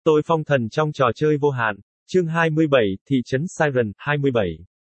Tôi phong thần trong trò chơi vô hạn. Chương 27, Thị trấn Siren, 27.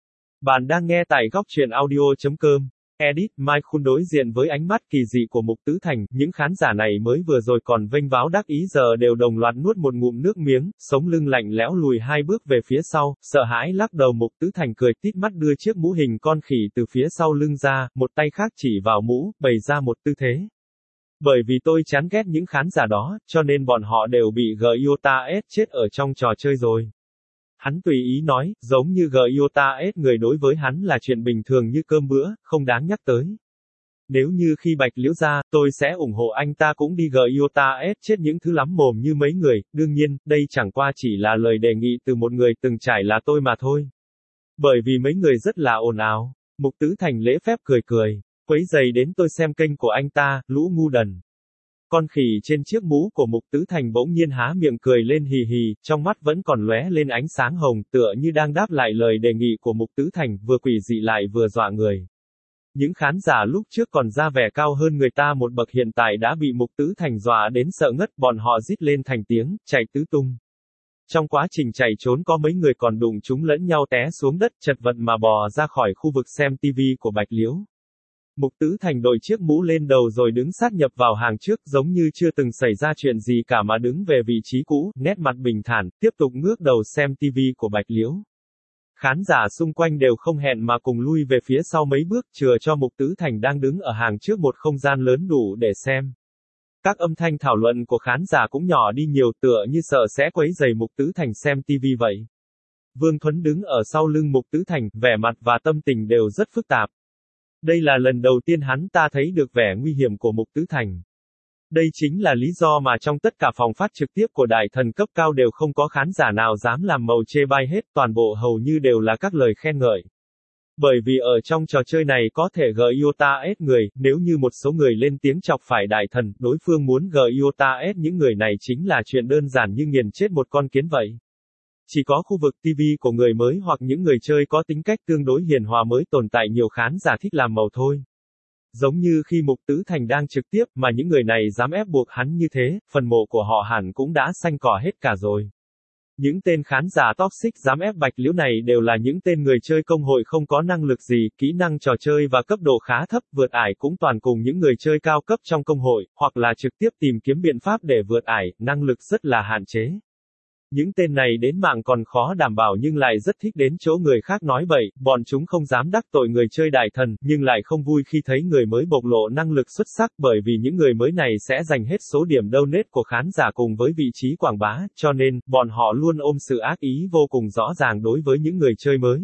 Bạn đang nghe tại góc truyện audio.com. Edit, Mai Khun đối diện với ánh mắt kỳ dị của Mục Tứ Thành, những khán giả này mới vừa rồi còn vênh váo đắc ý giờ đều đồng loạt nuốt một ngụm nước miếng, sống lưng lạnh lẽo lùi hai bước về phía sau, sợ hãi lắc đầu. Mục Tứ Thành cười tít mắt đưa chiếc mũ hình con khỉ từ phía sau lưng ra, một tay khác chỉ vào mũ, bày ra một tư thế. Bởi vì tôi chán ghét những khán giả đó, cho nên bọn họ đều bị GIOTA-S chết ở trong trò chơi rồi. Hắn tùy ý nói, giống như GIOTA-S người đối với hắn là chuyện bình thường như cơm bữa, không đáng nhắc tới. Nếu như khi Bạch Liễu ra, tôi sẽ ủng hộ anh ta cũng đi GIOTA-S chết những thứ lắm mồm như mấy người, đương nhiên, đây chẳng qua chỉ là lời đề nghị từ một người từng trải là tôi mà thôi. Bởi vì mấy người rất là ồn ào. Mục Tứ Thành lễ phép cười, quấy giày đến tôi xem kênh của anh ta, lũ ngu đần. Con khỉ trên chiếc mũ của Mục Tứ Thành bỗng nhiên há miệng cười lên hì hì, trong mắt vẫn còn lóe lên ánh sáng hồng, tựa như đang đáp lại lời đề nghị của Mục Tứ Thành, vừa quỷ dị lại vừa dọa người. Những khán giả lúc trước còn ra vẻ cao hơn người ta một bậc hiện tại đã bị Mục Tứ Thành dọa đến sợ ngất, bọn họ rít lên thành tiếng, chạy tứ tung. Trong quá trình chạy trốn có mấy người còn đụng chúng lẫn nhau té xuống đất, chật vật mà bò ra khỏi khu vực xem TV của Bạch Liễu. Mục Tứ Thành đội chiếc mũ lên đầu rồi đứng sát nhập vào hàng trước giống như chưa từng xảy ra chuyện gì cả mà đứng về vị trí cũ, nét mặt bình thản, tiếp tục ngước đầu xem TV của Bạch Liễu. Khán giả xung quanh đều không hẹn mà cùng lui về phía sau mấy bước, chừa cho Mục Tứ Thành đang đứng ở hàng trước một không gian lớn đủ để xem. Các âm thanh thảo luận của khán giả cũng nhỏ đi nhiều, tựa như sợ sẽ quấy rầy Mục Tứ Thành xem TV vậy. Vương Thuấn đứng ở sau lưng Mục Tứ Thành, vẻ mặt và tâm tình đều rất phức tạp. Đây là lần đầu tiên hắn ta thấy được vẻ nguy hiểm của Mục Tứ Thành. Đây chính là lý do mà trong tất cả phòng phát trực tiếp của đại thần cấp cao đều không có khán giả nào dám làm màu chê bai hết, toàn bộ hầu như đều là các lời khen ngợi. Bởi vì ở trong trò chơi này có thể GIOTA-S người, nếu như một số người lên tiếng chọc phải đại thần, đối phương muốn GIOTA-S những người này chính là chuyện đơn giản như nghiền chết một con kiến vậy. Chỉ có khu vực TV của người mới hoặc những người chơi có tính cách tương đối hiền hòa mới tồn tại nhiều khán giả thích làm màu thôi. Giống như khi Mục Tứ Thành đang trực tiếp mà những người này dám ép buộc hắn như thế, phần mộ của họ hẳn cũng đã xanh cỏ hết cả rồi. Những tên khán giả toxic dám ép Bạch Liễu này đều là những tên người chơi công hội không có năng lực gì, kỹ năng trò chơi và cấp độ khá thấp, vượt ải cũng toàn cùng những người chơi cao cấp trong công hội, hoặc là trực tiếp tìm kiếm biện pháp để vượt ải, năng lực rất là hạn chế. Những tên này đến mạng còn khó đảm bảo nhưng lại rất thích đến chỗ người khác nói bậy, bọn chúng không dám đắc tội người chơi đại thần, nhưng lại không vui khi thấy người mới bộc lộ năng lực xuất sắc bởi vì những người mới này sẽ giành hết số điểm donate của khán giả cùng với vị trí quảng bá, cho nên, bọn họ luôn ôm sự ác ý vô cùng rõ ràng đối với những người chơi mới.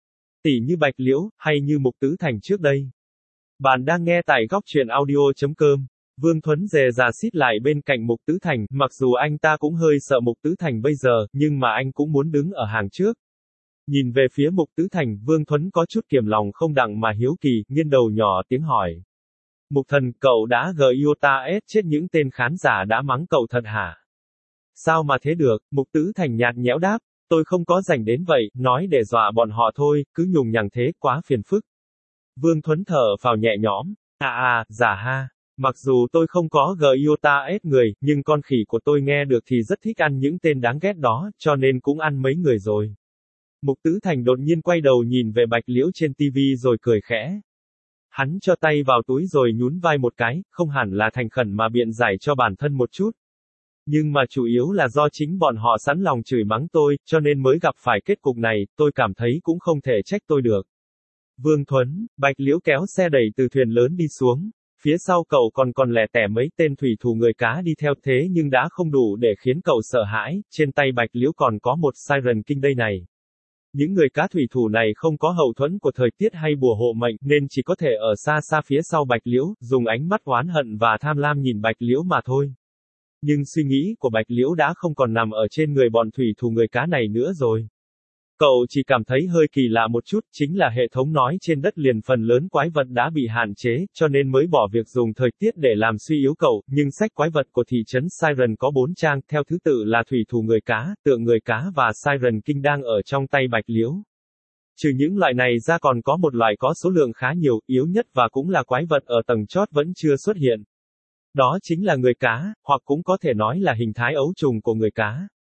Tỉ như Bạch Liễu, hay như Mục Tứ Thành trước đây. Bạn đang nghe tại góc truyện audio.com. Vương Thuấn dè dà xít lại bên cạnh Mục Tứ Thành, mặc dù anh ta cũng hơi sợ Mục Tứ Thành bây giờ, nhưng mà anh cũng muốn đứng ở hàng trước. Nhìn về phía Mục Tứ Thành, Vương Thuấn có chút kiềm lòng không đặng mà hiếu kỳ, nghiêng đầu nhỏ tiếng hỏi. Mục thần, cậu đã GIOTA-S chết những tên khán giả đã mắng cậu thật hả? Sao mà thế được, Mục Tứ Thành nhạt nhẽo đáp, tôi không có rảnh đến vậy, nói để dọa bọn họ thôi, cứ nhùng nhằng thế, quá phiền phức. Vương Thuấn thở phào nhẹ nhõm, dạ ha. Mặc dù tôi không có GIOTA-S người, nhưng con khỉ của tôi nghe được thì rất thích ăn những tên đáng ghét đó, cho nên cũng ăn mấy người rồi. Mục Tứ Thành đột nhiên quay đầu nhìn về Bạch Liễu trên TV rồi cười khẽ. Hắn cho tay vào túi rồi nhún vai một cái, không hẳn là thành khẩn mà biện giải cho bản thân một chút. Nhưng mà chủ yếu là do chính bọn họ sẵn lòng chửi mắng tôi, cho nên mới gặp phải kết cục này, tôi cảm thấy cũng không thể trách tôi được. Vương Thuấn, Bạch Liễu kéo xe đẩy từ thuyền lớn đi xuống. Phía sau cậu còn lẻ tẻ mấy tên thủy thủ người cá đi theo thế nhưng đã không đủ để khiến cậu sợ hãi, trên tay Bạch Liễu còn có một Siren King đây này. Những người cá thủy thủ này không có hậu thuẫn của thời tiết hay bùa hộ mệnh nên chỉ có thể ở xa xa phía sau Bạch Liễu, dùng ánh mắt oán hận và tham lam nhìn Bạch Liễu mà thôi. Nhưng suy nghĩ của Bạch Liễu đã không còn nằm ở trên người bọn thủy thủ người cá này nữa rồi. Cậu chỉ cảm thấy hơi kỳ lạ một chút, chính là hệ thống nói trên đất liền phần lớn quái vật đã bị hạn chế, cho nên mới bỏ việc dùng thời tiết để làm suy yếu cậu, nhưng sách quái vật của thị trấn Siren có 4 trang, theo thứ tự là thủy thủ người cá, tượng người cá và Siren King đang ở trong tay Bạch Liễu. Trừ những loại này ra còn có một loại có số lượng khá nhiều, yếu nhất và cũng là quái vật ở tầng chót vẫn chưa xuất hiện. Đó chính là người cá, hoặc cũng có thể nói là hình thái ấu trùng của người cá.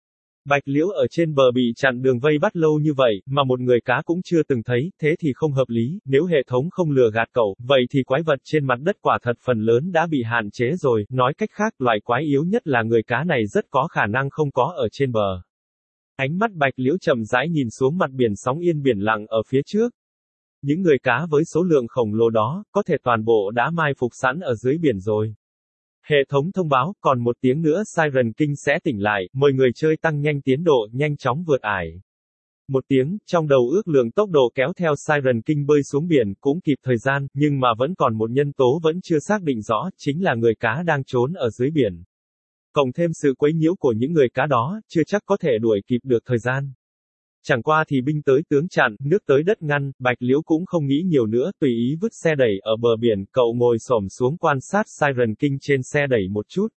Bạch Liễu ở trên bờ bị chặn đường vây bắt lâu như vậy, mà một người cá cũng chưa từng thấy, thế thì không hợp lý, nếu hệ thống không lừa gạt cậu, vậy thì quái vật trên mặt đất quả thật phần lớn đã bị hạn chế rồi, nói cách khác, loại quái yếu nhất là người cá này rất có khả năng không có ở trên bờ. Ánh mắt Bạch Liễu chậm rãi nhìn xuống mặt biển sóng yên biển lặng ở phía trước. Những người cá với số lượng khổng lồ đó, có thể toàn bộ đã mai phục sẵn ở dưới biển rồi. Hệ thống thông báo, còn một tiếng nữa Siren King sẽ tỉnh lại, mời người chơi tăng nhanh tiến độ, nhanh chóng vượt ải. Một tiếng, trong đầu ước lượng tốc độ kéo theo Siren King bơi xuống biển, cũng kịp thời gian, nhưng mà vẫn còn một nhân tố vẫn chưa xác định rõ, chính là người cá đang trốn ở dưới biển. Cộng thêm sự quấy nhiễu của những người cá đó, chưa chắc có thể đuổi kịp được thời gian. Chẳng qua thì binh tới tướng chặn, nước tới đất ngăn, Bạch Liễu cũng không nghĩ nhiều nữa, tùy ý vứt xe đẩy ở bờ biển, cậu ngồi xổm xuống quan sát Siren King trên xe đẩy một chút.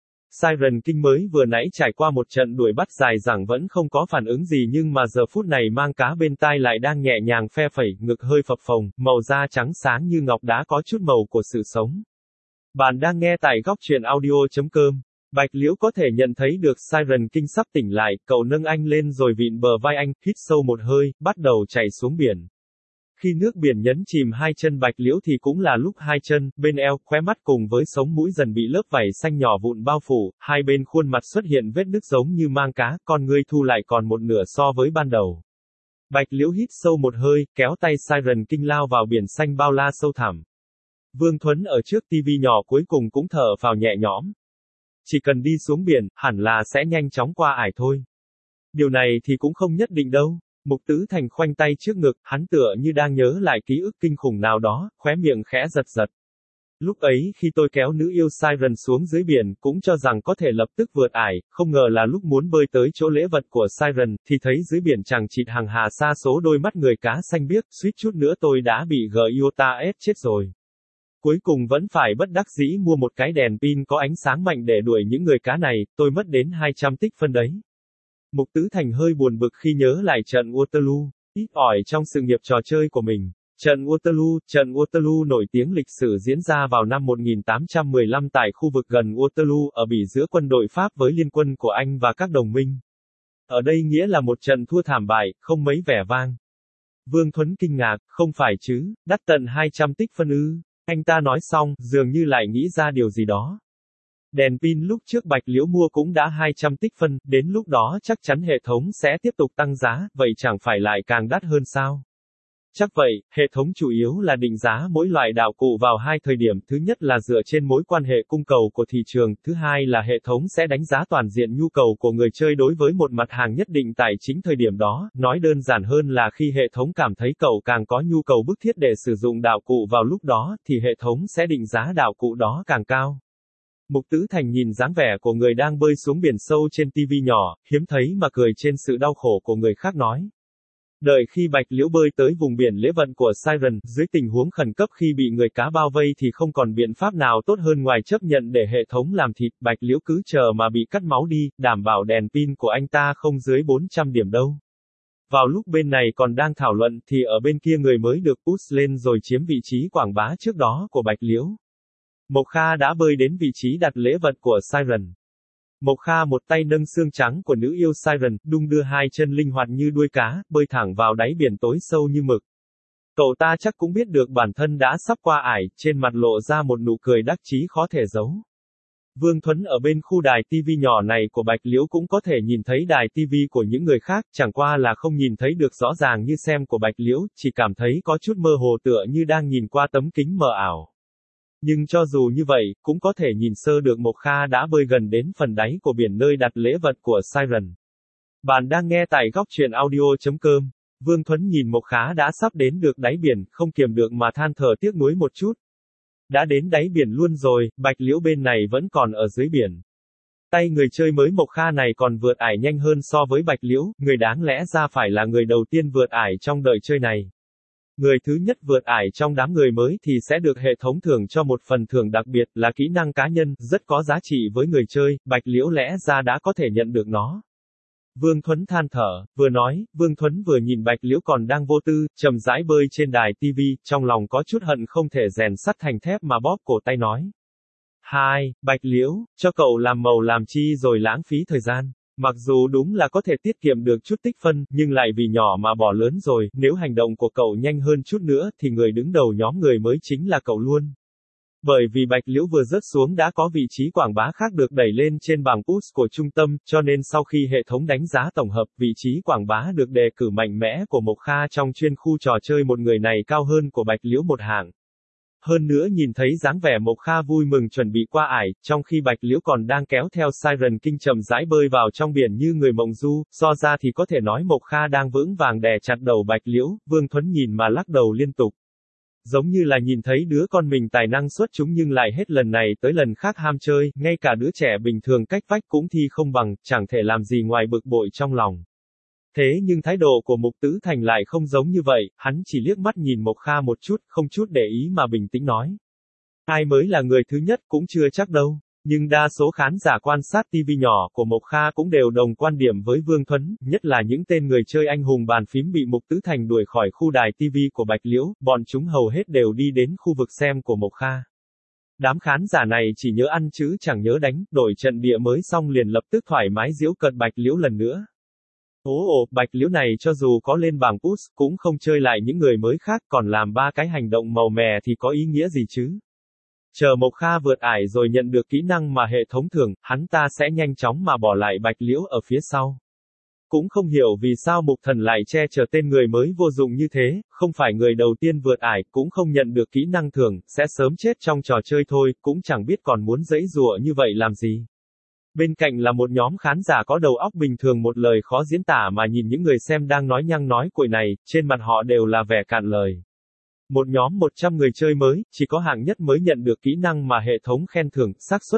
Siren King mới vừa nãy trải qua một trận đuổi bắt dài dẳng vẫn không có phản ứng gì nhưng mà giờ phút này mang cá bên tai lại đang nhẹ nhàng phe phẩy, ngực hơi phập phồng, màu da trắng sáng như ngọc đã có chút màu của sự sống. Bạn đang nghe tại góc truyện audio.com. Bạch Liễu có thể nhận thấy được Siren King sắp tỉnh lại, cậu nâng anh lên rồi vịn bờ vai anh, hít sâu một hơi, bắt đầu chạy xuống biển. Khi nước biển nhấn chìm hai chân Bạch Liễu thì cũng là lúc hai chân, bên eo, khóe mắt cùng với sống mũi dần bị lớp vảy xanh nhỏ vụn bao phủ, hai bên khuôn mặt xuất hiện vết nứt giống như mang cá, con ngươi thu lại còn một nửa so với ban đầu. Bạch Liễu hít sâu một hơi, kéo tay Siren King lao vào biển xanh bao la sâu thẳm. Vương Thuấn ở trước tivi nhỏ cuối cùng cũng thở phào nhẹ nhõm. Chỉ cần đi xuống biển, hẳn là sẽ nhanh chóng qua ải thôi. Điều này thì cũng không nhất định đâu. Mục Tứ Thành khoanh tay trước ngực, hắn tựa như đang nhớ lại ký ức kinh khủng nào đó, khóe miệng khẽ giật giật. Lúc ấy khi tôi kéo nữ yêu Siren xuống dưới biển, cũng cho rằng có thể lập tức vượt ải, không ngờ là lúc muốn bơi tới chỗ lễ vật của Siren, thì thấy dưới biển chằng chịt hàng hà sa số đôi mắt người cá xanh biếc, suýt chút nữa tôi đã bị Giota ép chết rồi. Cuối cùng vẫn phải bất đắc dĩ mua một cái đèn pin có ánh sáng mạnh để đuổi những người cá này, tôi mất đến 200 tích phân đấy. Mục Tứ Thành hơi buồn bực khi nhớ lại trận Waterloo, ít ỏi trong sự nghiệp trò chơi của mình. Trận Waterloo nổi tiếng lịch sử diễn ra vào năm 1815 tại khu vực gần Waterloo ở bỉ giữa quân đội Pháp với liên quân của Anh và các đồng minh. Ở đây nghĩa là một trận thua thảm bại, không mấy vẻ vang. Vương Thuấn kinh ngạc, không phải chứ, đắt tận 200 tích phân ư. Anh ta nói xong, dường như lại nghĩ ra điều gì đó. Đèn pin lúc trước Bạch Liễu mua cũng đã 200 tích phân, đến lúc đó chắc chắn hệ thống sẽ tiếp tục tăng giá, vậy chẳng phải lại càng đắt hơn sao? Chắc vậy, hệ thống chủ yếu là định giá mỗi loại đạo cụ vào hai thời điểm, thứ nhất là dựa trên mối quan hệ cung cầu của thị trường, thứ hai là hệ thống sẽ đánh giá toàn diện nhu cầu của người chơi đối với một mặt hàng nhất định tại chính thời điểm đó, nói đơn giản hơn là khi hệ thống cảm thấy cậu càng có nhu cầu bức thiết để sử dụng đạo cụ vào lúc đó, thì hệ thống sẽ định giá đạo cụ đó càng cao. Mục Tứ Thành nhìn dáng vẻ của người đang bơi xuống biển sâu trên tivi nhỏ, hiếm thấy mà cười trên sự đau khổ của người khác nói. Đợi khi Bạch Liễu bơi tới vùng biển lễ vận của Siren, dưới tình huống khẩn cấp khi bị người cá bao vây thì không còn biện pháp nào tốt hơn ngoài chấp nhận để hệ thống làm thịt, Bạch Liễu cứ chờ mà bị cắt máu đi, đảm bảo đèn pin của anh ta không dưới 400 điểm đâu. Vào lúc bên này còn đang thảo luận thì ở bên kia người mới được push lên rồi chiếm vị trí quảng bá trước đó của Bạch Liễu. Mộc Kha đã bơi đến vị trí đặt lễ vật của Siren. Mộc Kha một tay nâng xương trắng của nữ yêu Siren, đung đưa hai chân linh hoạt như đuôi cá, bơi thẳng vào đáy biển tối sâu như mực. Cậu ta chắc cũng biết được bản thân đã sắp qua ải, trên mặt lộ ra một nụ cười đắc chí khó thể giấu. Vương Thuấn ở bên khu đài TV nhỏ này của Bạch Liễu cũng có thể nhìn thấy đài TV của những người khác, chẳng qua là không nhìn thấy được rõ ràng như xem của Bạch Liễu, chỉ cảm thấy có chút mơ hồ tựa như đang nhìn qua tấm kính mờ ảo. Nhưng cho dù như vậy, cũng có thể nhìn sơ được Mộc Kha đã bơi gần đến phần đáy của biển nơi đặt lễ vật của Siren. Bạn đang nghe tại góc truyện audio.com. Vương Thuấn nhìn Mộc Kha đã sắp đến được đáy biển, không kiềm được mà than thở tiếc nuối một chút. Đã đến đáy biển luôn rồi, Bạch Liễu bên này vẫn còn ở dưới biển. Tay người chơi mới Mộc Kha này còn vượt ải nhanh hơn so với Bạch Liễu, người đáng lẽ ra phải là người đầu tiên vượt ải trong đời chơi này. Người thứ nhất vượt ải trong đám người mới thì sẽ được hệ thống thưởng cho một phần thưởng đặc biệt là kỹ năng cá nhân, rất có giá trị với người chơi, Bạch Liễu lẽ ra đã có thể nhận được nó. Vương Thuấn than thở, vừa nói, Vương Thuấn vừa nhìn Bạch Liễu còn đang vô tư, chậm rãi bơi trên đài TV, trong lòng có chút hận không thể rèn sắt thành thép mà bóp cổ tay nói. Bạch Liễu, cho cậu làm màu làm chi rồi lãng phí thời gian. Mặc dù đúng là có thể tiết kiệm được chút tích phân, nhưng lại vì nhỏ mà bỏ lớn rồi, nếu hành động của cậu nhanh hơn chút nữa thì người đứng đầu nhóm người mới chính là cậu luôn. Bởi vì Bạch Liễu vừa rớt xuống đã có vị trí quảng bá khác được đẩy lên trên bảng push của trung tâm, cho nên sau khi hệ thống đánh giá tổng hợp, vị trí quảng bá được đề cử mạnh mẽ của Mộc Kha trong chuyên khu trò chơi một người này cao hơn của Bạch Liễu một hạng. Hơn nữa nhìn thấy dáng vẻ Mộc Kha vui mừng chuẩn bị qua ải, trong khi Bạch Liễu còn đang kéo theo Siren King chậm rãi bơi vào trong biển như người mộng du, so ra thì có thể nói Mộc Kha đang vững vàng đè chặt đầu Bạch Liễu, Vương Thuấn nhìn mà lắc đầu liên tục. Giống như là nhìn thấy đứa con mình tài năng xuất chúng nhưng lại hết lần này tới lần khác ham chơi, ngay cả đứa trẻ bình thường cách vách cũng thi không bằng, chẳng thể làm gì ngoài bực bội trong lòng. Thế nhưng thái độ của Mục Tứ Thành lại không giống như vậy, hắn chỉ liếc mắt nhìn Mộc Kha một chút, không chút để ý mà bình tĩnh nói. Ai mới là người thứ nhất cũng chưa chắc đâu. Nhưng đa số khán giả quan sát TV nhỏ của Mộc Kha cũng đều đồng quan điểm với Vương Thuấn, nhất là những tên người chơi anh hùng bàn phím bị Mục Tứ Thành đuổi khỏi khu đài TV của Bạch Liễu, bọn chúng hầu hết đều đi đến khu vực xem của Mộc Kha. Đám khán giả này chỉ nhớ ăn chứ chẳng nhớ đánh, đổi trận địa mới xong liền lập tức thoải mái giễu cợt Bạch Liễu lần nữa. Ồ, Bạch Liễu này cho dù có lên bảng push, cũng không chơi lại những người mới khác, còn làm ba cái hành động màu mè thì có ý nghĩa gì chứ? Chờ Mộc Kha vượt ải rồi nhận được kỹ năng mà hệ thống thưởng, hắn ta sẽ nhanh chóng mà bỏ lại Bạch Liễu ở phía sau. Cũng không hiểu vì sao Mục Thần lại che chở tên người mới vô dụng như thế, không phải người đầu tiên vượt ải, cũng không nhận được kỹ năng thưởng, sẽ sớm chết trong trò chơi thôi, cũng chẳng biết còn muốn giãy giụa như vậy làm gì. Bên cạnh là một nhóm khán giả có đầu óc bình thường một lời khó diễn tả mà nhìn những người xem đang nói nhăng nói cuội này, trên mặt họ đều là vẻ cạn lời. Một nhóm 100 người chơi mới, chỉ có hạng nhất mới nhận được kỹ năng mà hệ thống khen thưởng, xác suất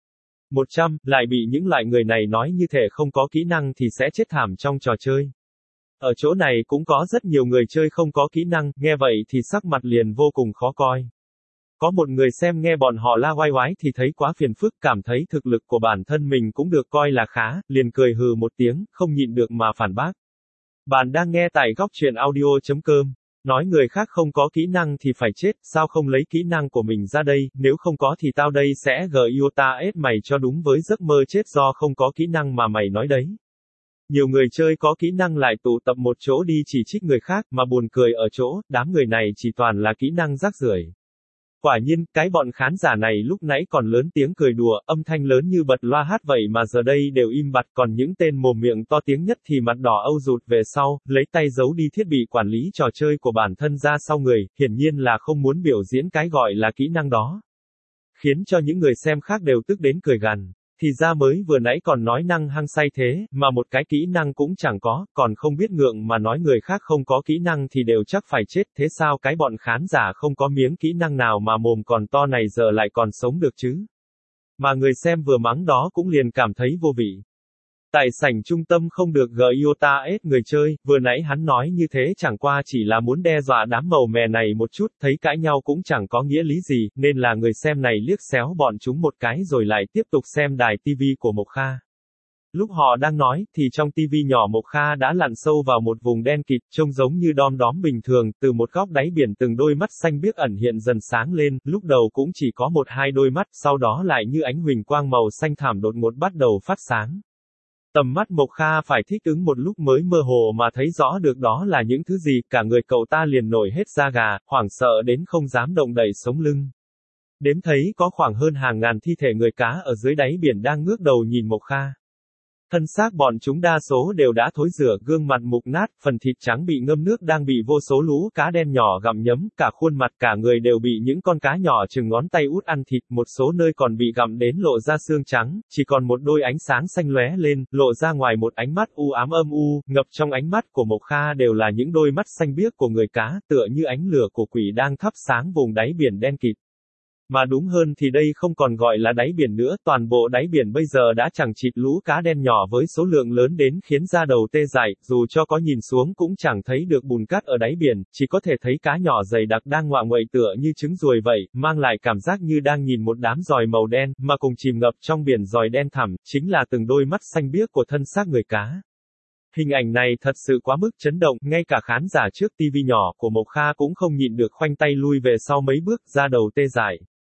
100, lại bị những loại người này nói như thể không có kỹ năng thì sẽ chết thảm trong trò chơi. Ở chỗ này cũng có rất nhiều người chơi không có kỹ năng, nghe vậy thì sắc mặt liền vô cùng khó coi. Có một người xem nghe bọn họ la oai oái thì thấy quá phiền phức, cảm thấy thực lực của bản thân mình cũng được coi là khá, liền cười hừ một tiếng, không nhịn được mà phản bác. Bạn đang nghe tại góc truyện audio.com. Nói người khác không có kỹ năng thì phải chết, sao không lấy kỹ năng của mình ra đây, nếu không có thì tao đây sẽ GIOTA mày cho đúng với giấc mơ chết do không có kỹ năng mà mày nói đấy. Nhiều người chơi có kỹ năng lại tụ tập một chỗ đi chỉ trích người khác, mà buồn cười ở chỗ, đám người này chỉ toàn là kỹ năng rác rưởi. Quả nhiên, cái bọn khán giả này lúc nãy còn lớn tiếng cười đùa, âm thanh lớn như bật loa hát vậy mà giờ đây đều im bặt, còn những tên mồm miệng to tiếng nhất thì mặt đỏ âu rụt về sau, lấy tay giấu đi thiết bị quản lý trò chơi của bản thân ra sau người, hiển nhiên là không muốn biểu diễn cái gọi là kỹ năng đó. Khiến cho những người xem khác đều tức đến cười gằn. Thì ra mới vừa nãy còn nói năng hăng say thế, mà một cái kỹ năng cũng chẳng có, còn không biết ngượng mà nói người khác không có kỹ năng thì đều chắc phải chết, thế sao cái bọn khán giả không có miếng kỹ năng nào mà mồm còn to này giờ lại còn sống được chứ? Mà người xem vừa mắng đó cũng liền cảm thấy vô vị. Tại sảnh trung tâm không được GIOTA người chơi, vừa nãy hắn nói như thế chẳng qua chỉ là muốn đe dọa đám màu mè này một chút, thấy cãi nhau cũng chẳng có nghĩa lý gì, nên là người xem này liếc xéo bọn chúng một cái rồi lại tiếp tục xem đài TV của Mộc Kha. Lúc họ đang nói, thì trong TV nhỏ Mộc Kha đã lặn sâu vào một vùng đen kịt, trông giống như đom đóm bình thường, từ một góc đáy biển từng đôi mắt xanh biếc ẩn hiện dần sáng lên, lúc đầu cũng chỉ có một hai đôi mắt, sau đó lại như ánh huỳnh quang màu xanh thảm đột ngột bắt đầu phát sáng. Tầm mắt Mộc Kha phải thích ứng một lúc mới mơ hồ mà thấy rõ được đó là những thứ gì, cả người cậu ta liền nổi hết da gà, hoảng sợ đến không dám động đậy sống lưng. Đếm thấy có khoảng hơn hàng ngàn thi thể người cá ở dưới đáy biển đang ngước đầu nhìn Mộc Kha. Thân xác bọn chúng đa số đều đã thối rữa, gương mặt mục nát, phần thịt trắng bị ngâm nước đang bị vô số lũ cá đen nhỏ gặm nhấm, cả khuôn mặt cả người đều bị những con cá nhỏ chừng ngón tay út ăn thịt, một số nơi còn bị gặm đến lộ ra xương trắng, chỉ còn một đôi ánh sáng xanh lóe lên, lộ ra ngoài một ánh mắt u ám âm u, ngập trong ánh mắt của Mộc Kha đều là những đôi mắt xanh biếc của người cá, tựa như ánh lửa của quỷ đang thắp sáng vùng đáy biển đen kịt. Mà đúng hơn thì đây không còn gọi là đáy biển nữa, toàn bộ đáy biển bây giờ đã chẳng chịt lũ cá đen nhỏ với số lượng lớn đến khiến da đầu tê dại, dù cho có nhìn xuống cũng chẳng thấy được bùn cát ở đáy biển, chỉ có thể thấy cá nhỏ dày đặc đang ngoạ nguậy tựa như trứng ruồi vậy, mang lại cảm giác như đang nhìn một đám giòi màu đen, mà cùng chìm ngập trong biển giòi đen thẳm, chính là từng đôi mắt xanh biếc của thân xác người cá. Hình ảnh này thật sự quá mức chấn động, ngay cả khán giả trước TV nhỏ của Mộc Kha cũng không nhịn được khoanh tay lui về sau mấy bước, da đầu tê dại.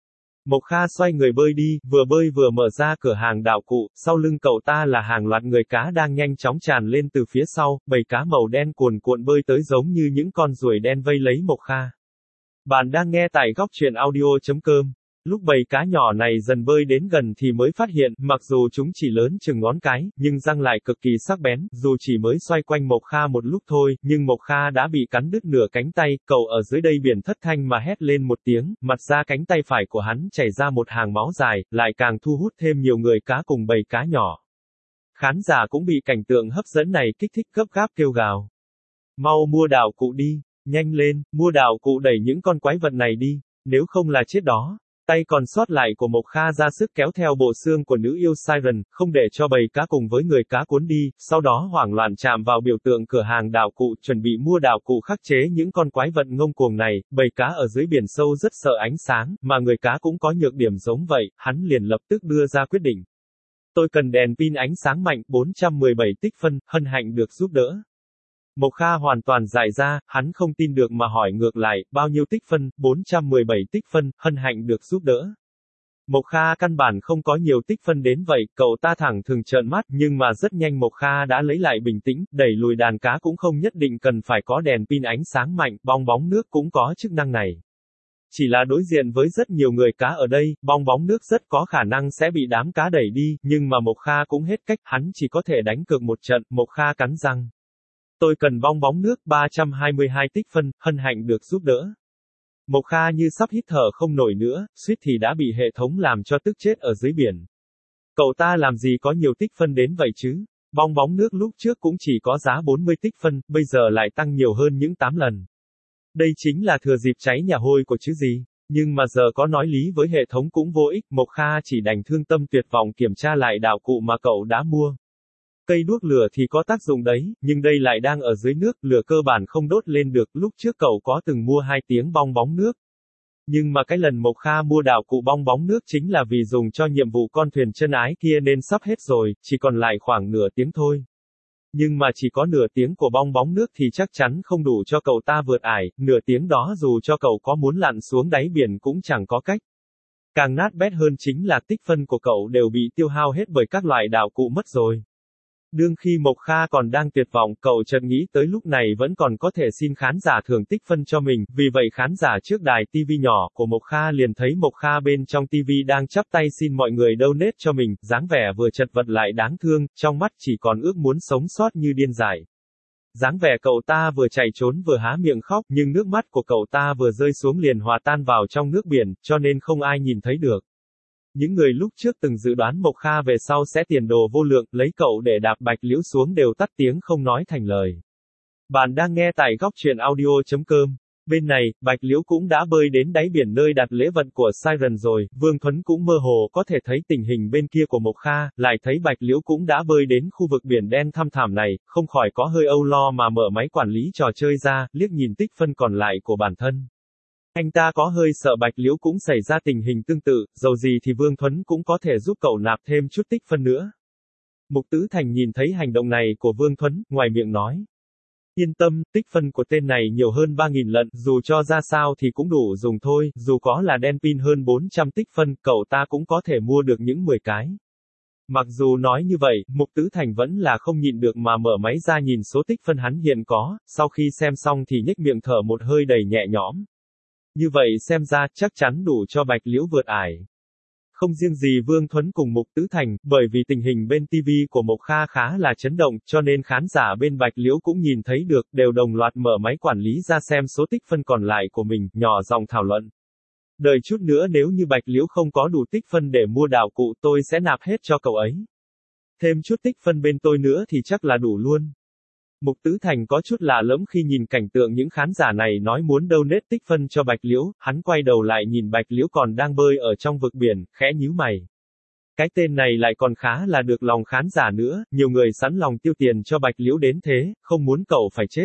Mộc Kha xoay người bơi đi, vừa bơi vừa mở ra cửa hàng đạo cụ, sau lưng cậu ta là hàng loạt người cá đang nhanh chóng tràn lên từ phía sau, bầy cá màu đen cuồn cuộn bơi tới giống như những con ruồi đen vây lấy Mộc Kha. Bạn đang nghe tại góc truyện audio.com. Lúc bầy cá nhỏ này dần bơi đến gần thì mới phát hiện, mặc dù chúng chỉ lớn chừng ngón cái, nhưng răng lại cực kỳ sắc bén, dù chỉ mới xoay quanh Mộc Kha một lúc thôi, nhưng Mộc Kha đã bị cắn đứt nửa cánh tay, cậu ở dưới đây biển thất thanh mà hét lên một tiếng, mặt ra cánh tay phải của hắn chảy ra một hàng máu dài, lại càng thu hút thêm nhiều người cá cùng bầy cá nhỏ. Khán giả cũng bị cảnh tượng hấp dẫn này kích thích gấp gáp kêu gào. Mau mua đạo cụ đi, nhanh lên, mua đạo cụ đẩy những con quái vật này đi, nếu không là chết đó. Tay còn sót lại của Mộc Kha ra sức kéo theo bộ xương của nữ yêu Siren, không để cho bầy cá cùng với người cá cuốn đi, sau đó hoảng loạn chạm vào biểu tượng cửa hàng đạo cụ, chuẩn bị mua đạo cụ khắc chế những con quái vật ngông cuồng này. Bầy cá ở dưới biển sâu rất sợ ánh sáng, mà người cá cũng có nhược điểm giống vậy, hắn liền lập tức đưa ra quyết định. Tôi cần đèn pin ánh sáng mạnh, 417 tích phân, hân hạnh được giúp đỡ. Mộc Kha hoàn toàn dại ra, hắn không tin được mà hỏi ngược lại, bao nhiêu tích phân, 417 tích phân, hân hạnh được giúp đỡ. Mộc Kha căn bản không có nhiều tích phân đến vậy, cậu ta thẳng thừng trợn mắt, nhưng mà rất nhanh Mộc Kha đã lấy lại bình tĩnh, đẩy lùi đàn cá cũng không nhất định cần phải có đèn pin ánh sáng mạnh, bong bóng nước cũng có chức năng này. Chỉ là đối diện với rất nhiều người cá ở đây, bong bóng nước rất có khả năng sẽ bị đám cá đẩy đi, nhưng mà Mộc Kha cũng hết cách, hắn chỉ có thể đánh cược một trận. Mộc Kha cắn răng. Tôi cần bong bóng nước, 322 tích phân, hân hạnh được giúp đỡ. Mộc Kha như sắp hít thở không nổi nữa, suýt thì đã bị hệ thống làm cho tức chết ở dưới biển. Cậu ta làm gì có nhiều tích phân đến vậy chứ? Bong bóng nước lúc trước cũng chỉ có giá 40 tích phân, bây giờ lại tăng nhiều hơn những 8 lần. Đây chính là thừa dịp cháy nhà hôi của chứ gì. Nhưng mà giờ có nói lý với hệ thống cũng vô ích, Mộc Kha chỉ đành thương tâm tuyệt vọng kiểm tra lại đạo cụ mà cậu đã mua. Cây đuốc lửa thì có tác dụng đấy, nhưng đây lại đang ở dưới nước, lửa cơ bản không đốt lên được, lúc trước cậu có từng mua 2 tiếng bong bóng nước. Nhưng mà cái lần Mộc Kha mua đạo cụ bong bóng nước chính là vì dùng cho nhiệm vụ con thuyền chân ái kia nên sắp hết rồi, chỉ còn lại khoảng nửa tiếng thôi. Nhưng mà chỉ có nửa tiếng của bong bóng nước thì chắc chắn không đủ cho cậu ta vượt ải, nửa tiếng đó dù cho cậu có muốn lặn xuống đáy biển cũng chẳng có cách. Càng nát bét hơn chính là tích phân của cậu đều bị tiêu hao hết bởi các loại đạo cụ mất rồi. Đương khi Mộc Kha còn đang tuyệt vọng, cậu chợt nghĩ tới lúc này vẫn còn có thể xin khán giả thưởng tích phân cho mình, vì vậy khán giả trước đài TV nhỏ của Mộc Kha liền thấy Mộc Kha bên trong TV đang chắp tay xin mọi người donate cho mình, dáng vẻ vừa chật vật lại đáng thương, trong mắt chỉ còn ước muốn sống sót như điên dại. Dáng vẻ cậu ta vừa chạy trốn vừa há miệng khóc, nhưng nước mắt của cậu ta vừa rơi xuống liền hòa tan vào trong nước biển, cho nên không ai nhìn thấy được. Những người lúc trước từng dự đoán Mộc Kha về sau sẽ tiền đồ vô lượng, lấy cậu để đạp Bạch Liễu xuống đều tắt tiếng không nói thành lời. Bạn đang nghe tại góc truyện audio.com. Bên này, Bạch Liễu cũng đã bơi đến đáy biển nơi đặt lễ vật của Siren rồi, Vương Thuấn cũng mơ hồ có thể thấy tình hình bên kia của Mộc Kha, lại thấy Bạch Liễu cũng đã bơi đến khu vực biển đen thăm thẳm này, không khỏi có hơi âu lo mà mở máy quản lý trò chơi ra, liếc nhìn tích phân còn lại của bản thân. Anh ta có hơi sợ Bạch Liễu cũng xảy ra tình hình tương tự, dầu gì thì Vương Thuấn cũng có thể giúp cậu nạp thêm chút tích phân nữa. Mục Tứ Thành nhìn thấy hành động này của Vương Thuấn, ngoài miệng nói. Yên tâm, tích phân của tên này nhiều hơn 3.000 lần, dù cho ra sao thì cũng đủ dùng thôi, dù có là đen pin hơn 400 tích phân, cậu ta cũng có thể mua được những 10 cái. Mặc dù nói như vậy, Mục Tứ Thành vẫn là không nhịn được mà mở máy ra nhìn số tích phân hắn hiện có, sau khi xem xong thì nhếch miệng thở một hơi đầy nhẹ nhõm. Như vậy xem ra, chắc chắn đủ cho Bạch Liễu vượt ải. Không riêng gì Vương Thuấn cùng Mục Tứ Thành, bởi vì tình hình bên TV của Mộc Kha khá là chấn động, cho nên khán giả bên Bạch Liễu cũng nhìn thấy được, đều đồng loạt mở máy quản lý ra xem số tích phân còn lại của mình, nhỏ giọng thảo luận. Đợi chút nữa nếu như Bạch Liễu không có đủ tích phân để mua đạo cụ tôi sẽ nạp hết cho cậu ấy. Thêm chút tích phân bên tôi nữa thì chắc là đủ luôn. Mục Tứ Thành có chút lạ lẫm khi nhìn cảnh tượng những khán giả này nói muốn donate tích phân cho Bạch Liễu, hắn quay đầu lại nhìn Bạch Liễu còn đang bơi ở trong vực biển, khẽ nhíu mày. Cái tên này lại còn khá là được lòng khán giả nữa, nhiều người sẵn lòng tiêu tiền cho Bạch Liễu đến thế, không muốn cậu phải chết.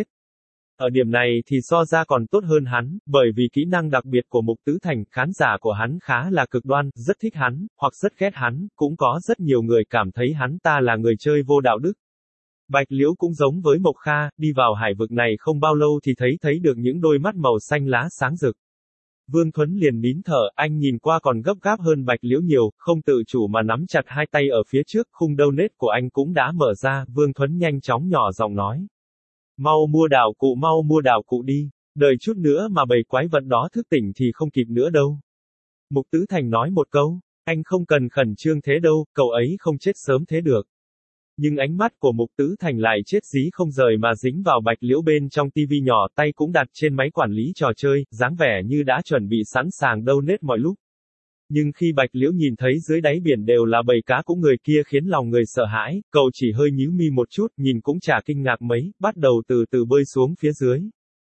Ở điểm này thì so ra còn tốt hơn hắn, bởi vì kỹ năng đặc biệt của Mục Tứ Thành, khán giả của hắn khá là cực đoan, rất thích hắn, hoặc rất ghét hắn, cũng có rất nhiều người cảm thấy hắn ta là người chơi vô đạo đức. Bạch Liễu cũng giống với Mộc Kha, đi vào hải vực này không bao lâu thì thấy được những đôi mắt màu xanh lá sáng rực. Vương Thuấn liền nín thở, anh nhìn qua còn gấp gáp hơn Bạch Liễu nhiều, không tự chủ mà nắm chặt hai tay ở phía trước, khung donate của anh cũng đã mở ra, Vương Thuấn nhanh chóng nhỏ giọng nói. Mau mua đạo cụ đi, đợi chút nữa mà bầy quái vật đó thức tỉnh thì không kịp nữa đâu. Mục Tứ Thành nói một câu, anh không cần khẩn trương thế đâu, cậu ấy không chết sớm thế được. Nhưng ánh mắt của Mục Tứ Thành lại chết dí không rời mà dính vào Bạch Liễu bên trong tivi nhỏ, tay cũng đặt trên máy quản lý trò chơi, dáng vẻ như đã chuẩn bị sẵn sàng donate mọi lúc. Nhưng khi Bạch Liễu nhìn thấy dưới đáy biển đều là bầy cá của người kia khiến lòng người sợ hãi, cậu chỉ hơi nhíu mi một chút, nhìn cũng chả kinh ngạc mấy, bắt đầu từ từ bơi xuống phía dưới.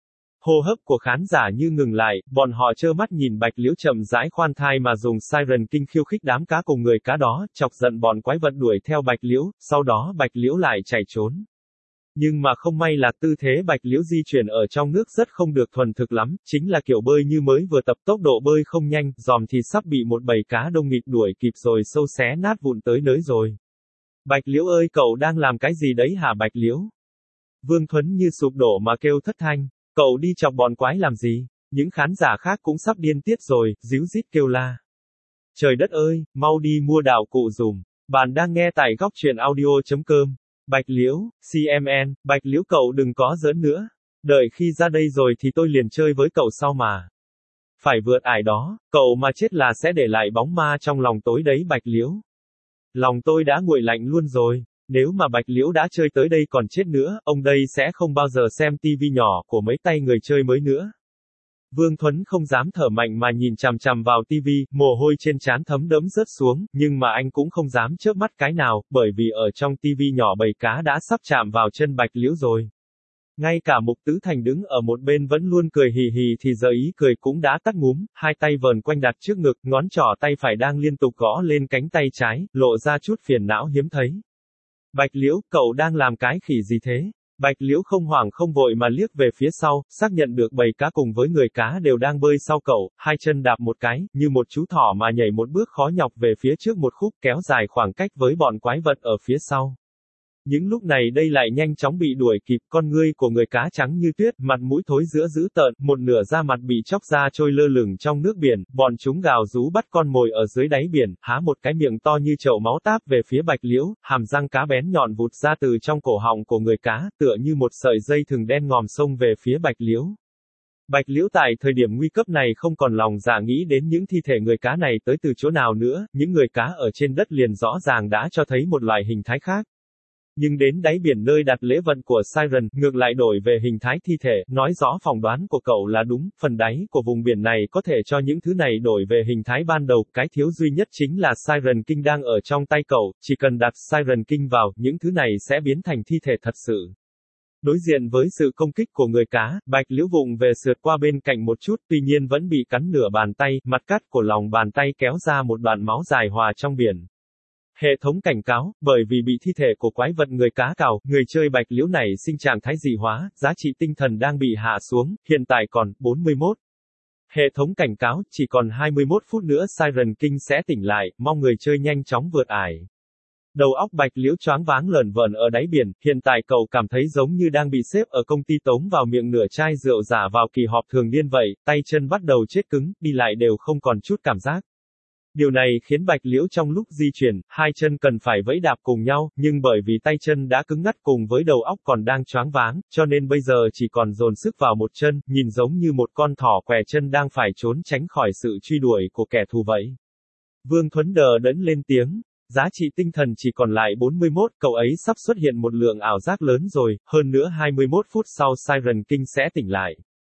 Hô hấp của khán giả như ngừng lại, bọn họ trơ mắt nhìn Bạch Liễu chậm rãi khoan thai mà dùng Siren King khiêu khích đám cá cùng người cá đó, chọc giận bọn quái vật đuổi theo Bạch Liễu, sau đó Bạch Liễu lại chạy trốn. Nhưng mà không may là tư thế Bạch Liễu di chuyển ở trong nước rất không được thuần thực lắm, chính là kiểu bơi như mới vừa tập, tốc độ bơi không nhanh, dòm thì sắp bị một bầy cá đông nghịt đuổi kịp rồi sâu xé nát vụn tới nơi rồi. Bạch Liễu ơi, cậu đang làm cái gì đấy hả Bạch Liễu? Vương Thuấn như sụp đổ mà kêu thất thanh. Cậu đi chọc bọn quái làm gì? Những khán giả khác cũng sắp điên tiết rồi, díu dít kêu la. Trời đất ơi, mau đi mua đạo cụ dùm. Bạn đang nghe tại góc truyện audio.com. Bạch Liễu, CMN, Bạch Liễu cậu đừng có giỡn nữa. Đợi khi ra đây rồi thì tôi liền chơi với cậu sau mà. Phải vượt ải đó, cậu mà chết là sẽ để lại bóng ma trong lòng tối đấy Bạch Liễu. Lòng tôi đã nguội lạnh luôn rồi. Nếu mà Bạch Liễu đã chơi tới đây còn chết nữa, ông đây sẽ không bao giờ xem tivi nhỏ của mấy tay người chơi mới nữa. Vương Thuấn không dám thở mạnh mà nhìn chằm chằm vào tivi, mồ hôi trên trán thấm đẫm rớt xuống, nhưng mà anh cũng không dám chớp mắt cái nào, bởi vì ở trong tivi nhỏ bầy cá đã sắp chạm vào chân Bạch Liễu rồi. Ngay cả Mục Tứ Thành đứng ở một bên vẫn luôn cười hì hì thì giờ ý cười cũng đã tắt ngúm, hai tay vờn quanh đặt trước ngực, ngón trỏ tay phải đang liên tục gõ lên cánh tay trái, lộ ra chút phiền não hiếm thấy. Bạch Liễu, cậu đang làm cái khỉ gì thế? Bạch Liễu không hoảng không vội mà liếc về phía sau, xác nhận được bầy cá cùng với người cá đều đang bơi sau cậu, hai chân đạp một cái, như một chú thỏ mà nhảy một bước khó nhọc về phía trước một khúc, kéo dài khoảng cách với bọn quái vật ở phía sau. Những lúc này đây lại nhanh chóng bị đuổi kịp, con ngươi của người cá trắng như tuyết, mặt mũi thối rữa dữ tợn, một nửa da mặt bị chóc ra trôi lơ lửng trong nước biển, bọn chúng gào rú bắt con mồi ở dưới đáy biển, há một cái miệng to như chậu máu táp về phía Bạch Liễu, hàm răng cá bén nhọn vụt ra từ trong cổ họng của người cá, tựa như một sợi dây thừng đen ngòm xông về phía Bạch Liễu. Bạch Liễu tại thời điểm nguy cấp này không còn lòng dạ nghĩ đến những thi thể người cá này tới từ chỗ nào nữa, những người cá ở trên đất liền rõ ràng đã cho thấy một loại hình thái khác. Nhưng đến đáy biển nơi đặt lễ vật của Siren, ngược lại đổi về hình thái thi thể, nói rõ phỏng đoán của cậu là đúng, phần đáy của vùng biển này có thể cho những thứ này đổi về hình thái ban đầu, cái thiếu duy nhất chính là Siren King đang ở trong tay cậu, chỉ cần đặt Siren King vào, những thứ này sẽ biến thành thi thể thật sự. Đối diện với sự công kích của người cá, Bạch Liễu vụng về sượt qua bên cạnh một chút, tuy nhiên vẫn bị cắn nửa bàn tay, mặt cắt của lòng bàn tay kéo ra một đoạn máu dài hòa trong biển. Hệ thống cảnh cáo, bởi vì bị thi thể của quái vật người cá cào, người chơi Bạch Liễu này sinh trạng thái dị hóa, giá trị tinh thần đang bị hạ xuống, hiện tại còn 41. Hệ thống cảnh cáo, chỉ còn 21 phút nữa Siren King sẽ tỉnh lại, mong người chơi nhanh chóng vượt ải. Đầu óc Bạch Liễu choáng váng lởn vởn ở đáy biển, hiện tại cậu cảm thấy giống như đang bị xếp ở công ty tống vào miệng nửa chai rượu giả vào kỳ họp thường niên vậy, tay chân bắt đầu chết cứng, đi lại đều không còn chút cảm giác. Điều này khiến Bạch Liễu trong lúc di chuyển, hai chân cần phải vẫy đạp cùng nhau, nhưng bởi vì tay chân đã cứng ngắt cùng với đầu óc còn đang choáng váng, cho nên bây giờ chỉ còn dồn sức vào một chân, nhìn giống như một con thỏ què chân đang phải trốn tránh khỏi sự truy đuổi của kẻ thù vậy. Vương Thuấn đờ đẫn lên tiếng. Giá trị tinh thần chỉ còn lại 41, cậu ấy sắp xuất hiện một lượng ảo giác lớn rồi, hơn nữa 21 phút sau Siren King sẽ tỉnh lại.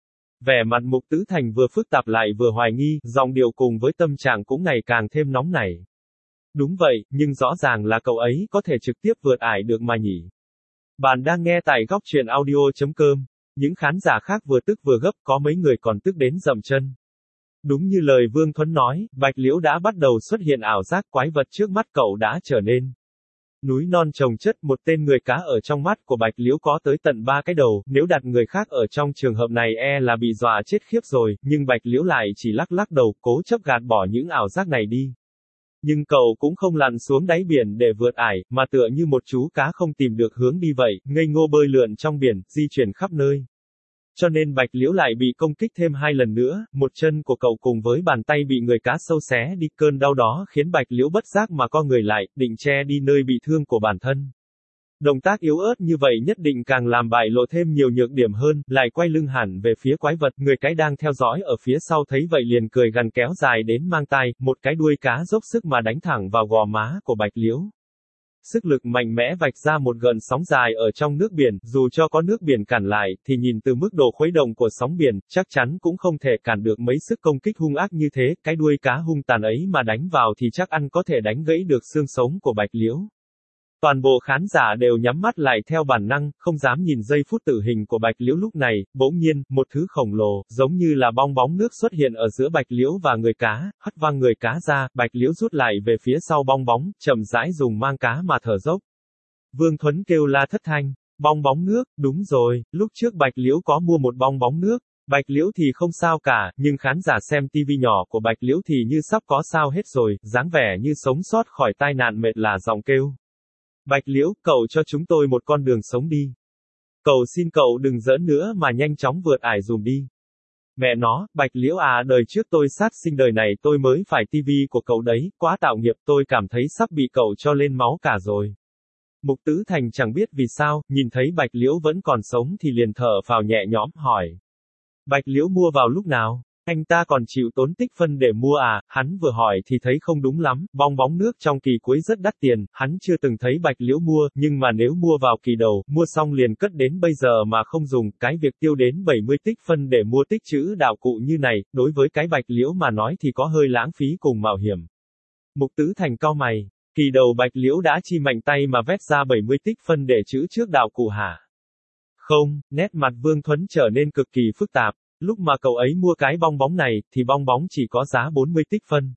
Vẻ mặt Mục Tứ Thành vừa phức tạp lại vừa hoài nghi, giọng điệu cùng với tâm trạng cũng ngày càng thêm nóng nảy. Đúng vậy, nhưng rõ ràng là cậu ấy có thể trực tiếp vượt ải được mà nhỉ. Bạn đang nghe tại góc truyện audio.com. Những khán giả khác vừa tức vừa gấp, có mấy người còn tức đến dậm chân. Đúng như lời Vương Thuấn nói, Bạch Liễu đã bắt đầu xuất hiện ảo giác, quái vật trước mắt cậu đã trở nên núi non chồng chất, một tên người cá ở trong mắt của Bạch Liễu có tới tận 3 cái đầu, nếu đặt người khác ở trong trường hợp này là bị dọa chết khiếp rồi, nhưng Bạch Liễu lại chỉ lắc lắc đầu, cố chấp gạt bỏ những ảo giác này đi. Nhưng cậu cũng không lặn xuống đáy biển để vượt ải, mà tựa như một chú cá không tìm được hướng đi vậy, ngây ngô bơi lượn trong biển, di chuyển khắp nơi. Cho nên Bạch Liễu lại bị công kích thêm 2 lần nữa, một chân của cậu cùng với bàn tay bị người cá sâu xé đi, cơn đau đó khiến Bạch Liễu bất giác mà co người lại, định che đi nơi bị thương của bản thân. Động tác yếu ớt như vậy nhất định càng làm bại lộ thêm nhiều nhược điểm hơn, lại quay lưng hẳn về phía quái vật, người cái đang theo dõi ở phía sau thấy vậy liền cười gằn kéo dài đến mang tai, một cái đuôi cá dốc sức mà đánh thẳng vào gò má của Bạch Liễu. Sức lực mạnh mẽ vạch ra một gợn sóng dài ở trong nước biển, dù cho có nước biển cản lại, thì nhìn từ mức độ khuấy động của sóng biển, chắc chắn cũng không thể cản được mấy sức công kích hung ác như thế, cái đuôi cá hung tàn ấy mà đánh vào thì chắc ăn có thể đánh gãy được xương sống của Bạch Liễu. Toàn bộ khán giả đều nhắm mắt lại theo bản năng, không dám nhìn giây phút tử hình của Bạch Liễu lúc này, bỗng nhiên, một thứ khổng lồ, giống như là bong bóng nước xuất hiện ở giữa Bạch Liễu và người cá, hất văng người cá ra, Bạch Liễu rút lại về phía sau bong bóng, chậm rãi dùng mang cá mà thở dốc. Vương Thuấn kêu la thất thanh, bong bóng nước, đúng rồi, lúc trước Bạch Liễu có mua một bong bóng nước. Bạch Liễu thì không sao cả, nhưng khán giả xem TV nhỏ của Bạch Liễu thì như sắp có sao hết rồi, dáng vẻ như sống sót khỏi tai nạn mệt là giọng kêu. Bạch Liễu, cậu cho chúng tôi một con đường sống đi. Cầu xin cậu đừng giỡn nữa mà nhanh chóng vượt ải dùm đi. Mẹ nó, Bạch Liễu à, đời trước tôi sát sinh đời này tôi mới phải TV của cậu đấy, quá tạo nghiệp, tôi cảm thấy sắp bị cậu cho lên máu cả rồi. Mục Tứ Thành chẳng biết vì sao, nhìn thấy Bạch Liễu vẫn còn sống thì liền thở phào nhẹ nhõm, hỏi. Bạch Liễu mua vào lúc nào? Anh ta còn chịu tốn tích phân để mua à? Hắn vừa hỏi thì thấy không đúng lắm, bong bóng nước trong kỳ cuối rất đắt tiền, hắn chưa từng thấy Bạch Liễu mua, nhưng mà nếu mua vào kỳ đầu, mua xong liền cất đến bây giờ mà không dùng, cái việc tiêu đến 70 tích phân để mua tích trữ đạo cụ như này, đối với cái Bạch Liễu mà nói thì có hơi lãng phí cùng mạo hiểm. Mục Tứ Thành cau mày, kỳ đầu Bạch Liễu đã chi mạnh tay mà vét ra 70 tích phân để trữ trước đạo cụ hả? Không, nét mặt Vương Thuấn trở nên cực kỳ phức tạp. Lúc mà cậu ấy mua cái bong bóng này, thì bong bóng chỉ có giá 40 tích phân.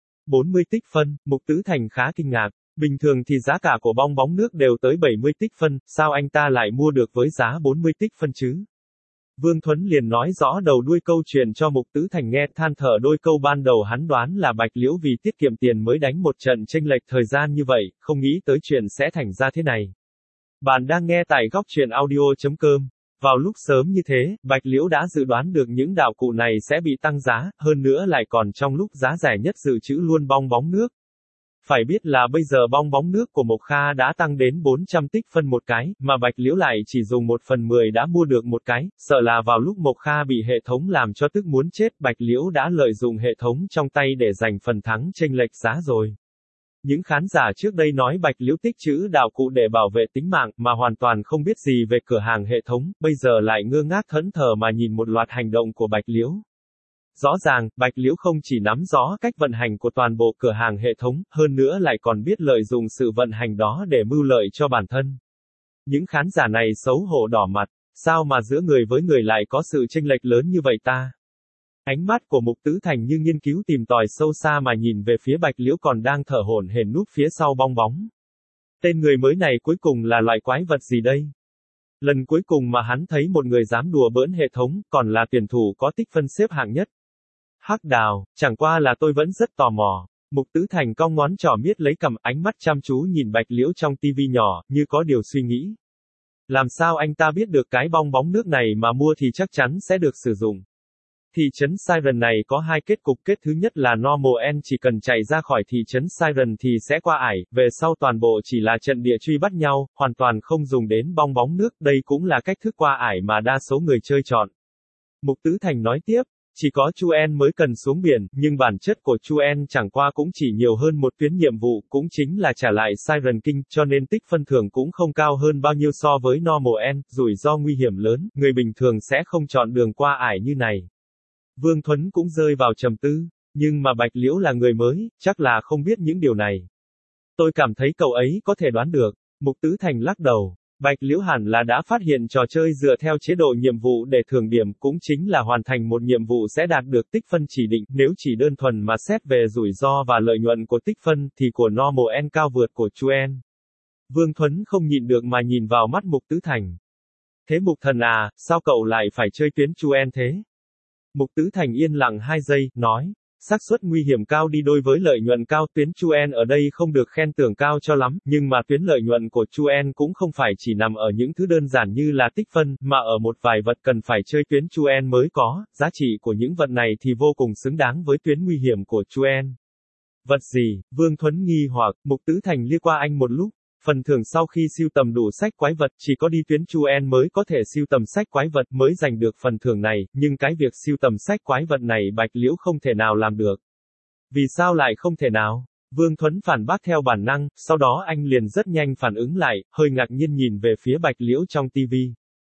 40 tích phân, Mục Tứ Thành khá kinh ngạc. Bình thường thì giá cả của bong bóng nước đều tới 70 tích phân, sao anh ta lại mua được với giá 40 tích phân chứ? Vương Thuấn liền nói rõ đầu đuôi câu chuyện cho Mục Tứ Thành nghe, than thở đôi câu ban đầu hắn đoán là Bạch Liễu vì tiết kiệm tiền mới đánh một trận chênh lệch thời gian như vậy, không nghĩ tới chuyện sẽ thành ra thế này. Bạn đang nghe tại góc truyện audio.com. Vào lúc sớm như thế, Bạch Liễu đã dự đoán được những đạo cụ này sẽ bị tăng giá, hơn nữa lại còn trong lúc giá rẻ nhất dự trữ luôn bong bóng nước. Phải biết là bây giờ bong bóng nước của Mộc Kha đã tăng đến 400 tích phân một cái, mà Bạch Liễu lại chỉ dùng 1/10 đã mua được một cái, sợ là vào lúc Mộc Kha bị hệ thống làm cho tức muốn chết, Bạch Liễu đã lợi dụng hệ thống trong tay để giành phần thắng chênh lệch giá rồi. Những khán giả trước đây nói Bạch Liễu tích trữ đạo cụ để bảo vệ tính mạng, mà hoàn toàn không biết gì về cửa hàng hệ thống, bây giờ lại ngơ ngác thẫn thờ mà nhìn một loạt hành động của Bạch Liễu. Rõ ràng, Bạch Liễu không chỉ nắm rõ cách vận hành của toàn bộ cửa hàng hệ thống, hơn nữa lại còn biết lợi dụng sự vận hành đó để mưu lợi cho bản thân. Những khán giả này xấu hổ đỏ mặt, sao mà giữa người với người lại có sự chênh lệch lớn như vậy ta? Ánh mắt của Mục Tứ Thành như nghiên cứu tìm tòi sâu xa mà nhìn về phía Bạch Liễu còn đang thở hổn hển núp phía sau bong bóng. Tên người mới này cuối cùng là loại quái vật gì đây? Lần cuối cùng mà hắn thấy một người dám đùa bỡn hệ thống, còn là tuyển thủ có tích phân xếp hạng nhất. Hắc Đào, chẳng qua là tôi vẫn rất tò mò. Mục Tứ Thành cong ngón trỏ miết lấy cằm, ánh mắt chăm chú nhìn Bạch Liễu trong tivi nhỏ, như có điều suy nghĩ. Làm sao anh ta biết được cái bong bóng nước này mà mua thì chắc chắn sẽ được sử dụng. Thị trấn Siren này có hai kết cục, kết thứ nhất là Normal N chỉ cần chạy ra khỏi thị trấn Siren thì sẽ qua ải, về sau toàn bộ chỉ là trận địa truy bắt nhau, hoàn toàn không dùng đến bong bóng nước, đây cũng là cách thức qua ải mà đa số người chơi chọn. Mục Tứ Thành nói tiếp, chỉ có Chu En mới cần xuống biển, nhưng bản chất của Chu En chẳng qua cũng chỉ nhiều hơn một tuyến nhiệm vụ, cũng chính là trả lại Siren King, cho nên tích phân thưởng cũng không cao hơn bao nhiêu so với Normal N, rủi ro nguy hiểm lớn, người bình thường sẽ không chọn đường qua ải như này. Vương Thuấn cũng rơi vào trầm tư, nhưng mà Bạch Liễu là người mới, chắc là không biết những điều này. Tôi cảm thấy cậu ấy có thể đoán được. Mục Tứ Thành lắc đầu. Bạch Liễu hẳn là đã phát hiện trò chơi dựa theo chế độ nhiệm vụ để thưởng điểm, cũng chính là hoàn thành một nhiệm vụ sẽ đạt được tích phân chỉ định, nếu chỉ đơn thuần mà xét về rủi ro và lợi nhuận của tích phân thì của Normal N cao vượt của Chu En. Vương Thuấn không nhịn được mà nhìn vào mắt Mục Tứ Thành. Thế Mục Thần à, sao cậu lại phải chơi tuyến Chu En thế? Mục Tứ Thành yên lặng 2 giây, nói. Xác suất nguy hiểm cao đi đôi với lợi nhuận cao. Tuyến Chuen ở đây không được khen thưởng cao cho lắm, nhưng mà tuyến lợi nhuận của Chuen cũng không phải chỉ nằm ở những thứ đơn giản như là tích phân, mà ở một vài vật cần phải chơi tuyến Chuen mới có. Giá trị của những vật này thì vô cùng xứng đáng với tuyến nguy hiểm của Chuen. Vật gì? Vương Thuấn nghi hoặc. Mục Tứ Thành lia qua anh một lúc. Phần thưởng sau khi siêu tầm đủ sách quái vật, chỉ có đi tuyến Chuen mới có thể siêu tầm sách quái vật mới giành được phần thưởng này, nhưng cái việc siêu tầm sách quái vật này Bạch Liễu không thể nào làm được. Vì sao lại không thể nào? Vương Thuấn phản bác theo bản năng, sau đó anh liền rất nhanh phản ứng lại, hơi ngạc nhiên nhìn về phía Bạch Liễu trong tivi.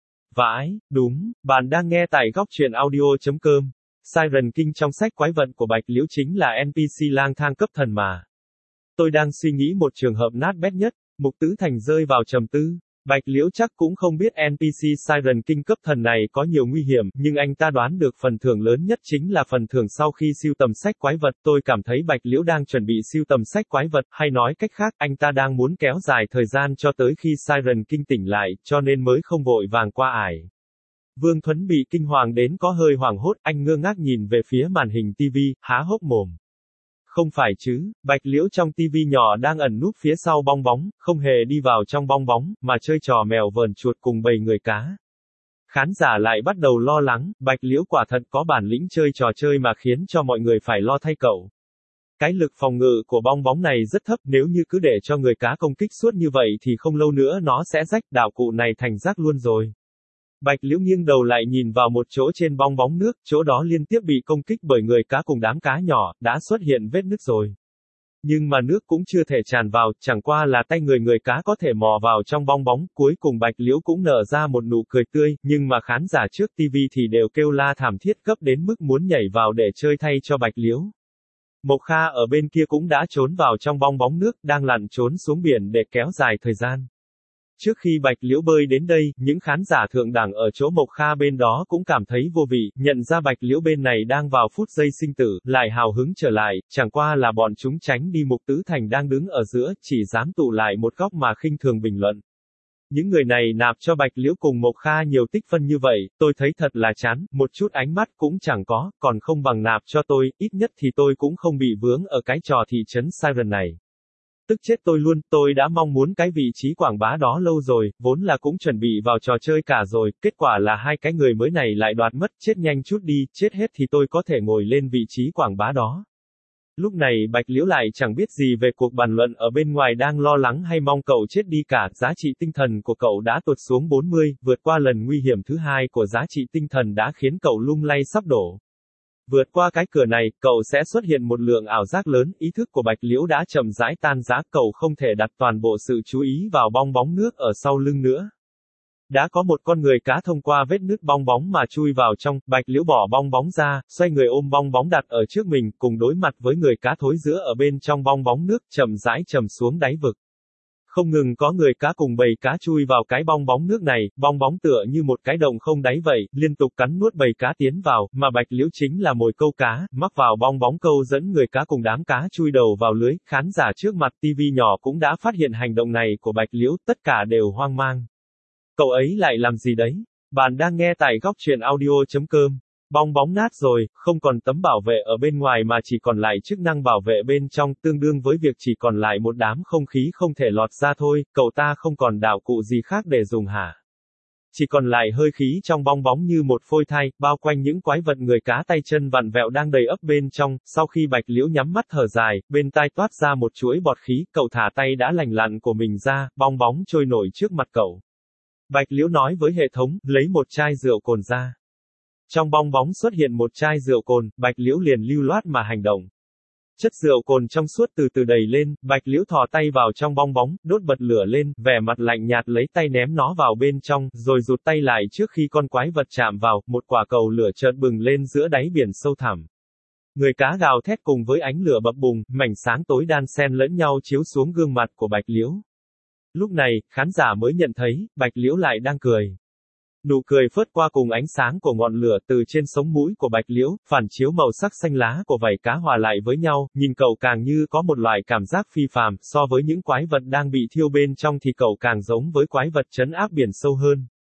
Vãi, đúng, bạn đang nghe tại góc truyện audio.com. Siren King trong sách quái vật của Bạch Liễu chính là NPC lang thang cấp thần mà. Tôi đang suy nghĩ một trường hợp nát bét nhất. Mục Tứ Thành rơi vào trầm tư. Bạch Liễu chắc cũng không biết NPC Siren King cấp thần này có nhiều nguy hiểm, nhưng anh ta đoán được phần thưởng lớn nhất chính là phần thưởng sau khi siêu tầm sách quái vật. Tôi cảm thấy Bạch Liễu đang chuẩn bị siêu tầm sách quái vật, hay nói cách khác, anh ta đang muốn kéo dài thời gian cho tới khi Siren King tỉnh lại, cho nên mới không vội vàng qua ải. Vương Thuấn bị kinh hoàng đến có hơi hoảng hốt, anh ngơ ngác nhìn về phía màn hình TV, há hốc mồm. Không phải chứ, Bạch Liễu trong tivi nhỏ đang ẩn núp phía sau bong bóng, không hề đi vào trong bong bóng, mà chơi trò mèo vờn chuột cùng bầy người cá. Khán giả lại bắt đầu lo lắng, Bạch Liễu quả thật có bản lĩnh chơi trò chơi mà khiến cho mọi người phải lo thay cậu. Cái lực phòng ngự của bong bóng này rất thấp, nếu như cứ để cho người cá công kích suốt như vậy thì không lâu nữa nó sẽ rách, đạo cụ này thành rác luôn rồi. Bạch Liễu nghiêng đầu lại nhìn vào một chỗ trên bong bóng nước, chỗ đó liên tiếp bị công kích bởi người cá cùng đám cá nhỏ, đã xuất hiện vết nứt rồi. Nhưng mà nước cũng chưa thể tràn vào, chẳng qua là tay người cá có thể mò vào trong bong bóng, cuối cùng Bạch Liễu cũng nở ra một nụ cười tươi, nhưng mà khán giả trước TV thì đều kêu la thảm thiết gấp đến mức muốn nhảy vào để chơi thay cho Bạch Liễu. Mộc Kha ở bên kia cũng đã trốn vào trong bong bóng nước, đang lặn trốn xuống biển để kéo dài thời gian. Trước khi Bạch Liễu bơi đến đây, những khán giả thượng đẳng ở chỗ Mộc Kha bên đó cũng cảm thấy vô vị, nhận ra Bạch Liễu bên này đang vào phút giây sinh tử, lại hào hứng trở lại, chẳng qua là bọn chúng tránh đi Mục Tứ Thành đang đứng ở giữa, chỉ dám tụ lại một góc mà khinh thường bình luận. Những người này nạp cho Bạch Liễu cùng Mộc Kha nhiều tích phân như vậy, tôi thấy thật là chán, một chút ánh mắt cũng chẳng có, còn không bằng nạp cho tôi, ít nhất thì tôi cũng không bị vướng ở cái trò thị trấn Siren này. Tức chết tôi luôn, tôi đã mong muốn cái vị trí quảng bá đó lâu rồi, vốn là cũng chuẩn bị vào trò chơi cả rồi, kết quả là hai cái người mới này lại đoạt mất, chết nhanh chút đi, chết hết thì tôi có thể ngồi lên vị trí quảng bá đó. Lúc này Bạch Liễu lại chẳng biết gì về cuộc bàn luận ở bên ngoài đang lo lắng hay mong cậu chết đi cả, giá trị tinh thần của cậu đã tụt xuống 40, vượt qua lần nguy hiểm thứ hai của giá trị tinh thần đã khiến cậu lung lay sắp đổ. Vượt qua cái cửa này, cậu sẽ xuất hiện một lượng ảo giác lớn, ý thức của Bạch Liễu đã chậm rãi tan rã, cậu không thể đặt toàn bộ sự chú ý vào bong bóng nước ở sau lưng nữa. Đã có một con người cá thông qua vết nứt bong bóng mà chui vào trong, Bạch Liễu bỏ bong bóng ra, xoay người ôm bong bóng đặt ở trước mình, cùng đối mặt với người cá thối rữa ở bên trong bong bóng nước, chậm rãi chầm xuống đáy vực. Không ngừng có người cá cùng bầy cá chui vào cái bong bóng nước này, bong bóng tựa như một cái động không đáy vậy, liên tục cắn nuốt bầy cá tiến vào, mà Bạch Liễu chính là mồi câu cá, mắc vào bong bóng câu dẫn người cá cùng đám cá chui đầu vào lưới, khán giả trước mặt TV nhỏ cũng đã phát hiện hành động này của Bạch Liễu, tất cả đều hoang mang. Cậu ấy lại làm gì đấy? Bạn đang nghe tại góc truyện audio.com. Bong bóng nát rồi, không còn tấm bảo vệ ở bên ngoài mà chỉ còn lại chức năng bảo vệ bên trong, tương đương với việc chỉ còn lại một đám không khí không thể lọt ra thôi, cậu ta không còn đạo cụ gì khác để dùng hả? Chỉ còn lại hơi khí trong bong bóng như một phôi thai, bao quanh những quái vật người cá tay chân vặn vẹo đang đầy ấp bên trong, sau khi Bạch Liễu nhắm mắt thở dài, bên tai toát ra một chuỗi bọt khí, cậu thả tay đã lành lặn của mình ra, bong bóng trôi nổi trước mặt cậu. Bạch Liễu nói với hệ thống, lấy một chai rượu cồn ra. Trong bong bóng xuất hiện một chai rượu cồn, Bạch Liễu liền lưu loát mà hành động. Chất rượu cồn trong suốt từ từ đầy lên, Bạch Liễu thò tay vào trong bong bóng, đốt bật lửa lên, vẻ mặt lạnh nhạt lấy tay ném nó vào bên trong, rồi rụt tay lại trước khi con quái vật chạm vào, một quả cầu lửa chợt bừng lên giữa đáy biển sâu thẳm. Người cá gào thét cùng với ánh lửa bập bùng, mảnh sáng tối đan xen lẫn nhau chiếu xuống gương mặt của Bạch Liễu. Lúc này, khán giả mới nhận thấy, Bạch Liễu lại đang cười. Nụ cười phớt qua cùng ánh sáng của ngọn lửa từ trên sống mũi của Bạch Liễu, phản chiếu màu sắc xanh lá của vảy cá hòa lại với nhau, nhìn cậu càng như có một loại cảm giác phi phàm, so với những quái vật đang bị thiêu bên trong thì cậu càng giống với quái vật trấn áp biển sâu hơn.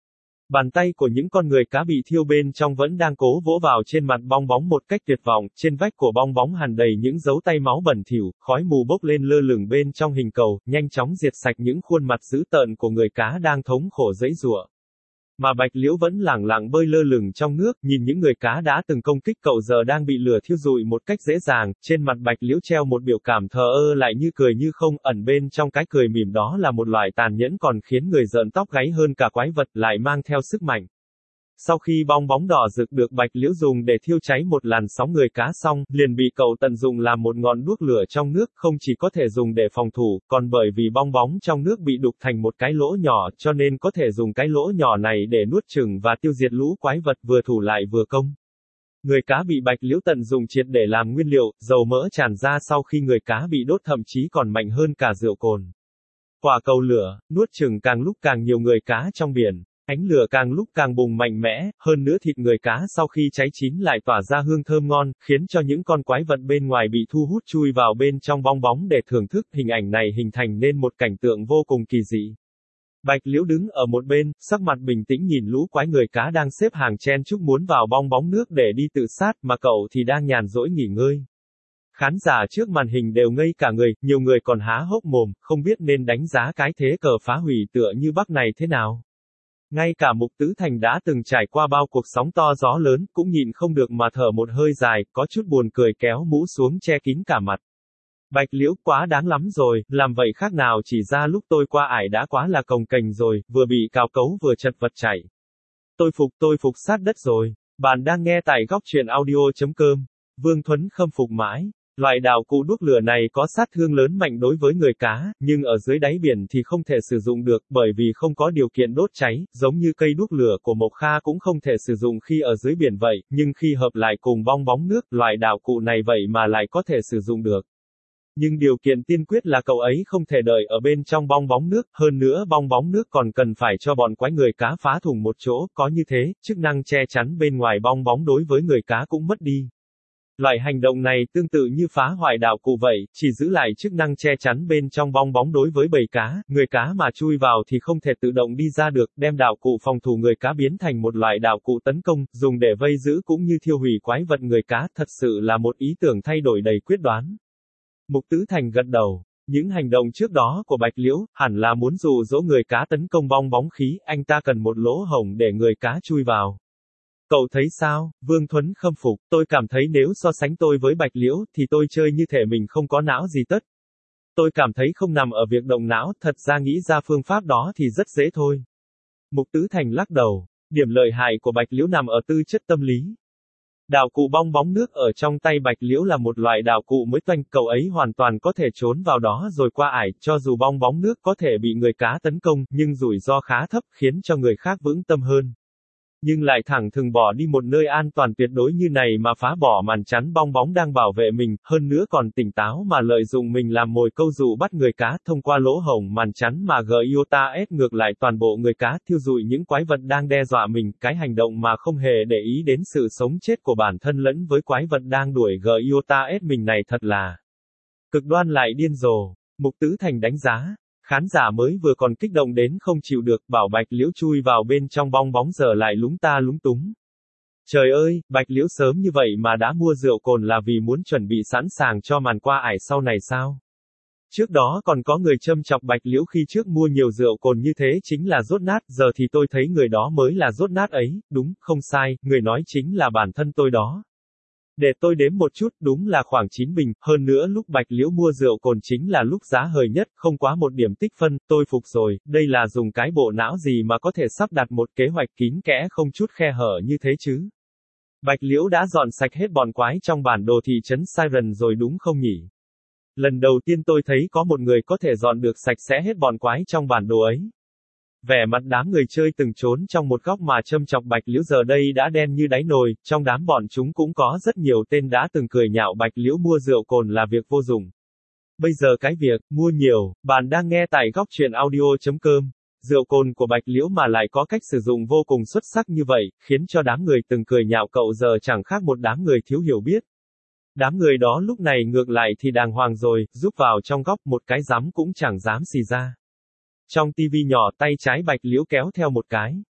Bàn tay của những con người cá bị thiêu bên trong vẫn đang cố vỗ vào trên mặt bong bóng một cách tuyệt vọng, trên vách của bong bóng hằn đầy những dấu tay máu bẩn thỉu, khói mù bốc lên lơ lửng bên trong hình cầu, nhanh chóng diệt sạch những khuôn mặt dữ tợn của người cá đang thống khổ giãy giụa. Mà Bạch Liễu vẫn lẳng lặng bơi lơ lửng trong nước, nhìn những người cá đã từng công kích cậu giờ đang bị lửa thiêu rụi một cách dễ dàng, trên mặt Bạch Liễu treo một biểu cảm thờ ơ lại như cười như không, ẩn bên trong cái cười mỉm đó là một loại tàn nhẫn còn khiến người rợn tóc gáy hơn cả quái vật, lại mang theo sức mạnh. Sau khi bong bóng đỏ rực được Bạch Liễu dùng để thiêu cháy một làn sóng người cá xong, liền bị cậu tận dụng làm một ngọn đuốc lửa trong nước, không chỉ có thể dùng để phòng thủ, còn bởi vì bong bóng trong nước bị đục thành một cái lỗ nhỏ, cho nên có thể dùng cái lỗ nhỏ này để nuốt chửng và tiêu diệt lũ quái vật vừa thủ lại vừa công. Người cá bị Bạch Liễu tận dụng triệt để làm nguyên liệu, dầu mỡ tràn ra sau khi người cá bị đốt thậm chí còn mạnh hơn cả rượu cồn. Quả cầu lửa, nuốt chửng càng lúc càng nhiều người cá trong biển. Ánh lửa càng lúc càng bùng mạnh mẽ, hơn nữa thịt người cá sau khi cháy chín lại tỏa ra hương thơm ngon, khiến cho những con quái vật bên ngoài bị thu hút chui vào bên trong bong bóng để thưởng thức. Hình ảnh này hình thành nên một cảnh tượng vô cùng kỳ dị. Bạch Liễu đứng ở một bên, sắc mặt bình tĩnh nhìn lũ quái người cá đang xếp hàng chen chúc muốn vào bong bóng nước để đi tự sát, mà cậu thì đang nhàn rỗi nghỉ ngơi. Khán giả trước màn hình đều ngây cả người, nhiều người còn há hốc mồm, không biết nên đánh giá cái thế cờ phá hủy tựa như Bắc này thế nào. Ngay cả Mục Tứ Thành đã từng trải qua bao cuộc sóng to gió lớn, cũng nhịn không được mà thở một hơi dài, có chút buồn cười kéo mũ xuống che kín cả mặt. Bạch Liễu, quá đáng lắm rồi, làm vậy khác nào chỉ ra lúc tôi qua ải đã quá là cồng kềnh rồi, vừa bị cào cấu vừa chật vật chạy. Tôi phục sát đất rồi. Bạn đang nghe tại góc truyện audio.com. Vương Thuấn khâm phục mãi. Loại đạo cụ đuốc lửa này có sát thương lớn mạnh đối với người cá, nhưng ở dưới đáy biển thì không thể sử dụng được, bởi vì không có điều kiện đốt cháy, giống như cây đuốc lửa của Mộc Kha cũng không thể sử dụng khi ở dưới biển vậy, nhưng khi hợp lại cùng bong bóng nước, loại đạo cụ này vậy mà lại có thể sử dụng được. Nhưng điều kiện tiên quyết là cậu ấy không thể đợi ở bên trong bong bóng nước, hơn nữa bong bóng nước còn cần phải cho bọn quái người cá phá thủng một chỗ, có như thế, chức năng che chắn bên ngoài bong bóng đối với người cá cũng mất đi. Loại hành động này tương tự như phá hoại đạo cụ vậy, chỉ giữ lại chức năng che chắn bên trong bong bóng đối với bầy cá, người cá mà chui vào thì không thể tự động đi ra được, đem đạo cụ phòng thủ người cá biến thành một loại đạo cụ tấn công, dùng để vây giữ cũng như thiêu hủy quái vật người cá, thật sự là một ý tưởng thay đổi đầy quyết đoán. Mục Tứ Thành gật đầu. Những hành động trước đó của Bạch Liễu, hẳn là muốn dụ dỗ người cá tấn công bong bóng khí, anh ta cần một lỗ hổng để người cá chui vào. Cậu thấy sao? Vương Thuấn khâm phục, tôi cảm thấy nếu so sánh tôi với Bạch Liễu, thì tôi chơi như thể mình không có não gì tất. Tôi cảm thấy không nằm ở việc động não, thật ra nghĩ ra phương pháp đó thì rất dễ thôi. Mục Tứ Thành lắc đầu, điểm lợi hại của Bạch Liễu nằm ở tư chất tâm lý. Đạo cụ bong bóng nước ở trong tay Bạch Liễu là một loại đạo cụ mới toanh, cậu ấy hoàn toàn có thể trốn vào đó rồi qua ải, cho dù bong bóng nước có thể bị người cá tấn công, nhưng rủi ro khá thấp, khiến cho người khác vững tâm hơn. Nhưng lại thẳng thừng bỏ đi một nơi an toàn tuyệt đối như này mà phá bỏ màn chắn bong bóng đang bảo vệ mình, hơn nữa còn tỉnh táo mà lợi dụng mình làm mồi câu dụ bắt người cá, thông qua lỗ hổng màn chắn mà Giota ép ngược lại toàn bộ người cá, thiêu dụi những quái vật đang đe dọa mình, cái hành động mà không hề để ý đến sự sống chết của bản thân lẫn với quái vật đang đuổi Giota ép mình này thật là cực đoan lại điên rồ. Mục Tứ Thành đánh giá. Khán giả mới vừa còn kích động đến không chịu được, bảo Bạch Liễu chui vào bên trong bong bóng giờ lại lúng ta lúng túng. Trời ơi, Bạch Liễu sớm như vậy mà đã mua rượu cồn là vì muốn chuẩn bị sẵn sàng cho màn qua ải sau này sao? Trước đó còn có người châm chọc Bạch Liễu khi trước mua nhiều rượu cồn như thế chính là dốt nát, giờ thì tôi thấy người đó mới là dốt nát ấy, đúng, không sai, người nói chính là bản thân tôi đó. Để tôi đếm một chút, đúng là khoảng 9 bình, hơn nữa lúc Bạch Liễu mua rượu cồn chính là lúc giá hời nhất, không quá một điểm tích phân, tôi phục rồi, đây là dùng cái bộ não gì mà có thể sắp đặt một kế hoạch kín kẽ không chút khe hở như thế chứ. Bạch Liễu đã dọn sạch hết bọn quái trong bản đồ thị trấn Siren rồi đúng không nhỉ? Lần đầu tiên tôi thấy có một người có thể dọn được sạch sẽ hết bọn quái trong bản đồ ấy. Vẻ mặt đám người chơi từng trốn trong một góc mà châm chọc Bạch Liễu giờ đây đã đen như đáy nồi, trong đám bọn chúng cũng có rất nhiều tên đã từng cười nhạo Bạch Liễu mua rượu cồn là việc vô dụng. Bây giờ cái việc mua nhiều, bạn đang nghe tại góc truyện audio.com. Rượu cồn của Bạch Liễu mà lại có cách sử dụng vô cùng xuất sắc như vậy, khiến cho đám người từng cười nhạo cậu giờ chẳng khác một đám người thiếu hiểu biết. Đám người đó lúc này ngược lại thì đàng hoàng rồi, rút vào trong góc một cái rắm cũng chẳng dám xì ra. Trong tivi nhỏ tay trái Bạch Liễu kéo theo một cái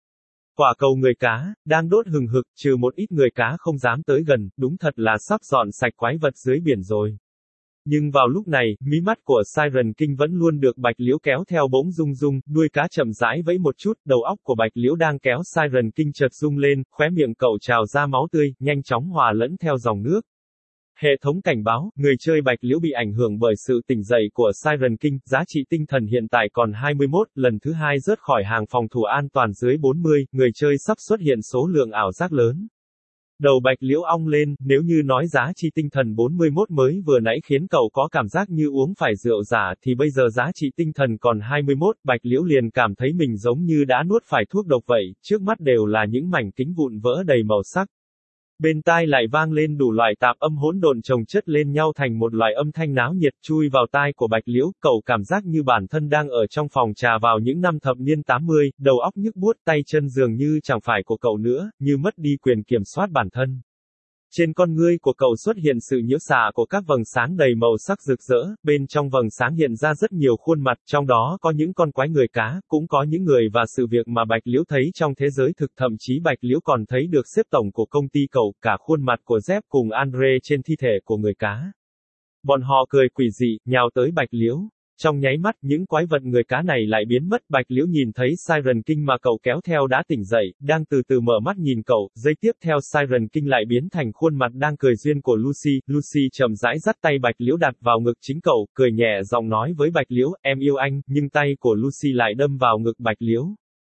Quả cầu người cá, đang đốt hừng hực, trừ một ít người cá không dám tới gần, đúng thật là sắp dọn sạch quái vật dưới biển rồi. Nhưng vào lúc này, mí mắt của Siren King vẫn luôn được Bạch Liễu kéo theo bỗng rung rung, đuôi cá chậm rãi vẫy một chút, đầu óc của Bạch Liễu đang kéo Siren King chợt rung lên, khóe miệng cậu trào ra máu tươi, nhanh chóng hòa lẫn theo dòng nước. Hệ thống cảnh báo, người chơi Bạch Liễu bị ảnh hưởng bởi sự tỉnh dậy của Siren King, giá trị tinh thần hiện tại còn 21, lần thứ hai rớt khỏi hàng phòng thủ an toàn dưới 40, người chơi sắp xuất hiện số lượng ảo giác lớn. Đầu Bạch Liễu ong lên, nếu như nói giá trị tinh thần 41 mới vừa nãy khiến cậu có cảm giác như uống phải rượu giả thì bây giờ giá trị tinh thần còn 21, Bạch Liễu liền cảm thấy mình giống như đã nuốt phải thuốc độc vậy, trước mắt đều là những mảnh kính vụn vỡ đầy màu sắc. Bên tai lại vang lên đủ loại tạp âm hỗn độn chồng chất lên nhau thành một loại âm thanh náo nhiệt chui vào tai của Bạch Liễu, cậu cảm giác như bản thân đang ở trong phòng trà vào những năm thập niên 80, đầu óc nhức buốt, tay chân dường như chẳng phải của cậu nữa, như mất đi quyền kiểm soát bản thân. Trên con ngươi của cậu xuất hiện sự nhiễu xạ của các vầng sáng đầy màu sắc rực rỡ, bên trong vầng sáng hiện ra rất nhiều khuôn mặt, trong đó có những con quái người cá, cũng có những người và sự việc mà Bạch Liễu thấy trong thế giới thực, thậm chí Bạch Liễu còn thấy được xếp tổng của công ty cậu, cả khuôn mặt của Jeff cùng Andre trên thi thể của người cá. Bọn họ cười quỷ dị, nhào tới Bạch Liễu. Trong nháy mắt, những quái vật người cá này lại biến mất, Bạch Liễu nhìn thấy Siren King mà cậu kéo theo đã tỉnh dậy, đang từ từ mở mắt nhìn cậu, giây tiếp theo Siren King lại biến thành khuôn mặt đang cười duyên của Lucy chậm rãi dắt tay Bạch Liễu đặt vào ngực chính cậu, cười nhẹ giọng nói với Bạch Liễu, em yêu anh, nhưng tay của Lucy lại đâm vào ngực Bạch Liễu.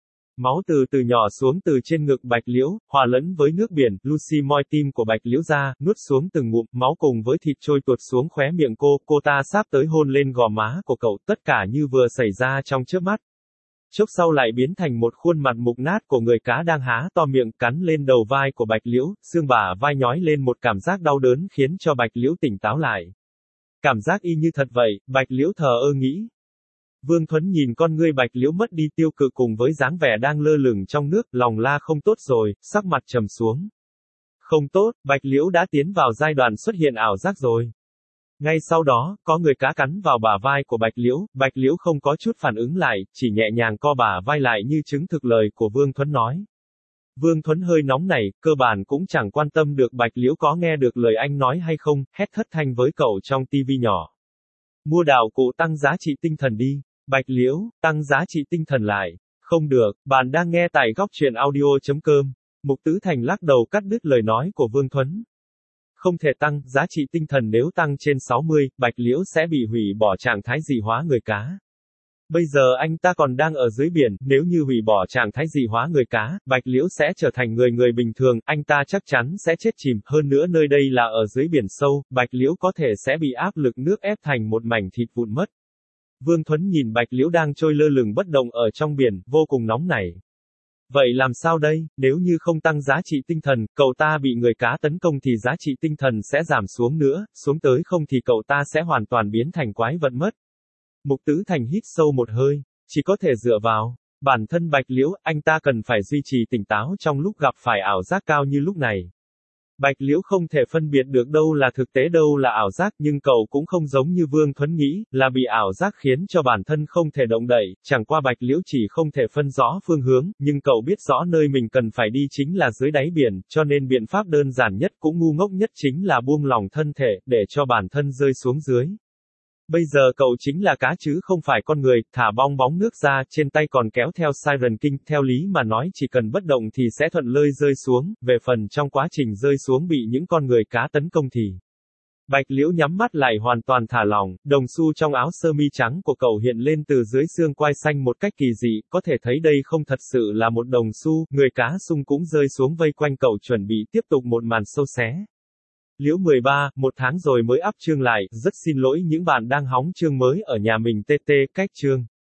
Máu từ từ nhỏ xuống từ trên ngực Bạch Liễu, hòa lẫn với nước biển, Lucy moi tim của Bạch Liễu ra, nuốt xuống từng ngụm, máu cùng với thịt trôi tuột xuống khóe miệng cô ta sắp tới hôn lên gò má của cậu, tất cả như vừa xảy ra trong chớp mắt. Chốc sau lại biến thành một khuôn mặt mục nát của người cá đang há to miệng cắn lên đầu vai của Bạch Liễu, xương bả vai nhói lên một cảm giác đau đớn khiến cho Bạch Liễu tỉnh táo lại. Cảm giác y như thật vậy, Bạch Liễu thờ ơ nghĩ. Vương Thuấn nhìn con ngươi Bạch Liễu mất đi tiêu cự cùng với dáng vẻ đang lơ lửng trong nước, lòng la không tốt rồi, sắc mặt trầm xuống. Không tốt, Bạch Liễu đã tiến vào giai đoạn xuất hiện ảo giác rồi. Ngay sau đó, có người cá cắn vào bả vai của Bạch Liễu không có chút phản ứng lại, chỉ nhẹ nhàng co bả vai lại như chứng thực lời của Vương Thuấn nói. Vương Thuấn hơi nóng này, cơ bản cũng chẳng quan tâm được Bạch Liễu có nghe được lời anh nói hay không, hét thất thanh với cậu trong tivi nhỏ. Mua đạo cụ tăng giá trị tinh thần đi. Bạch Liễu, tăng giá trị tinh thần lại. Không được, bạn đang nghe tại góc truyện audio.com. Mục Tứ Thành lắc đầu cắt đứt lời nói của Vương Thuấn. Không thể tăng, giá trị tinh thần nếu tăng trên 60, Bạch Liễu sẽ bị hủy bỏ trạng thái dị hóa người cá. Bây giờ anh ta còn đang ở dưới biển, nếu như hủy bỏ trạng thái dị hóa người cá, Bạch Liễu sẽ trở thành người bình thường, anh ta chắc chắn sẽ chết chìm, hơn nữa nơi đây là ở dưới biển sâu, Bạch Liễu có thể sẽ bị áp lực nước ép thành một mảnh thịt vụn mất. Vương Thuấn nhìn Bạch Liễu đang trôi lơ lửng bất động ở trong biển, vô cùng nóng nảy. Vậy làm sao đây, nếu như không tăng giá trị tinh thần, cậu ta bị người cá tấn công thì giá trị tinh thần sẽ giảm xuống nữa, xuống tới không thì cậu ta sẽ hoàn toàn biến thành quái vật mất. Mục Tứ Thành hít sâu một hơi, chỉ có thể dựa vào bản thân Bạch Liễu, anh ta cần phải duy trì tỉnh táo trong lúc gặp phải ảo giác cao như lúc này. Bạch Liễu không thể phân biệt được đâu là thực tế đâu là ảo giác, nhưng cậu cũng không giống như Vương Thuấn nghĩ, là bị ảo giác khiến cho bản thân không thể động đậy, chẳng qua Bạch Liễu chỉ không thể phân rõ phương hướng, nhưng cậu biết rõ nơi mình cần phải đi chính là dưới đáy biển, cho nên biện pháp đơn giản nhất cũng ngu ngốc nhất chính là buông lỏng thân thể, để cho bản thân rơi xuống dưới. Bây giờ cậu chính là cá chứ không phải con người, thả bong bóng nước ra, trên tay còn kéo theo Siren King, theo lý mà nói chỉ cần bất động thì sẽ thuận lợi rơi xuống, về phần trong quá trình rơi xuống bị những con người cá tấn công thì. Bạch Liễu nhắm mắt lại hoàn toàn thả lỏng, đồng xu trong áo sơ mi trắng của cậu hiện lên từ dưới xương quai xanh một cách kỳ dị, có thể thấy đây không thật sự là một đồng xu, người cá sung cũng rơi xuống vây quanh cậu chuẩn bị tiếp tục một màn sâu xé. Liễu 13, 1 tháng rồi mới up chương lại, rất xin lỗi những bạn đang hóng chương mới ở nhà mình TT, cách chương.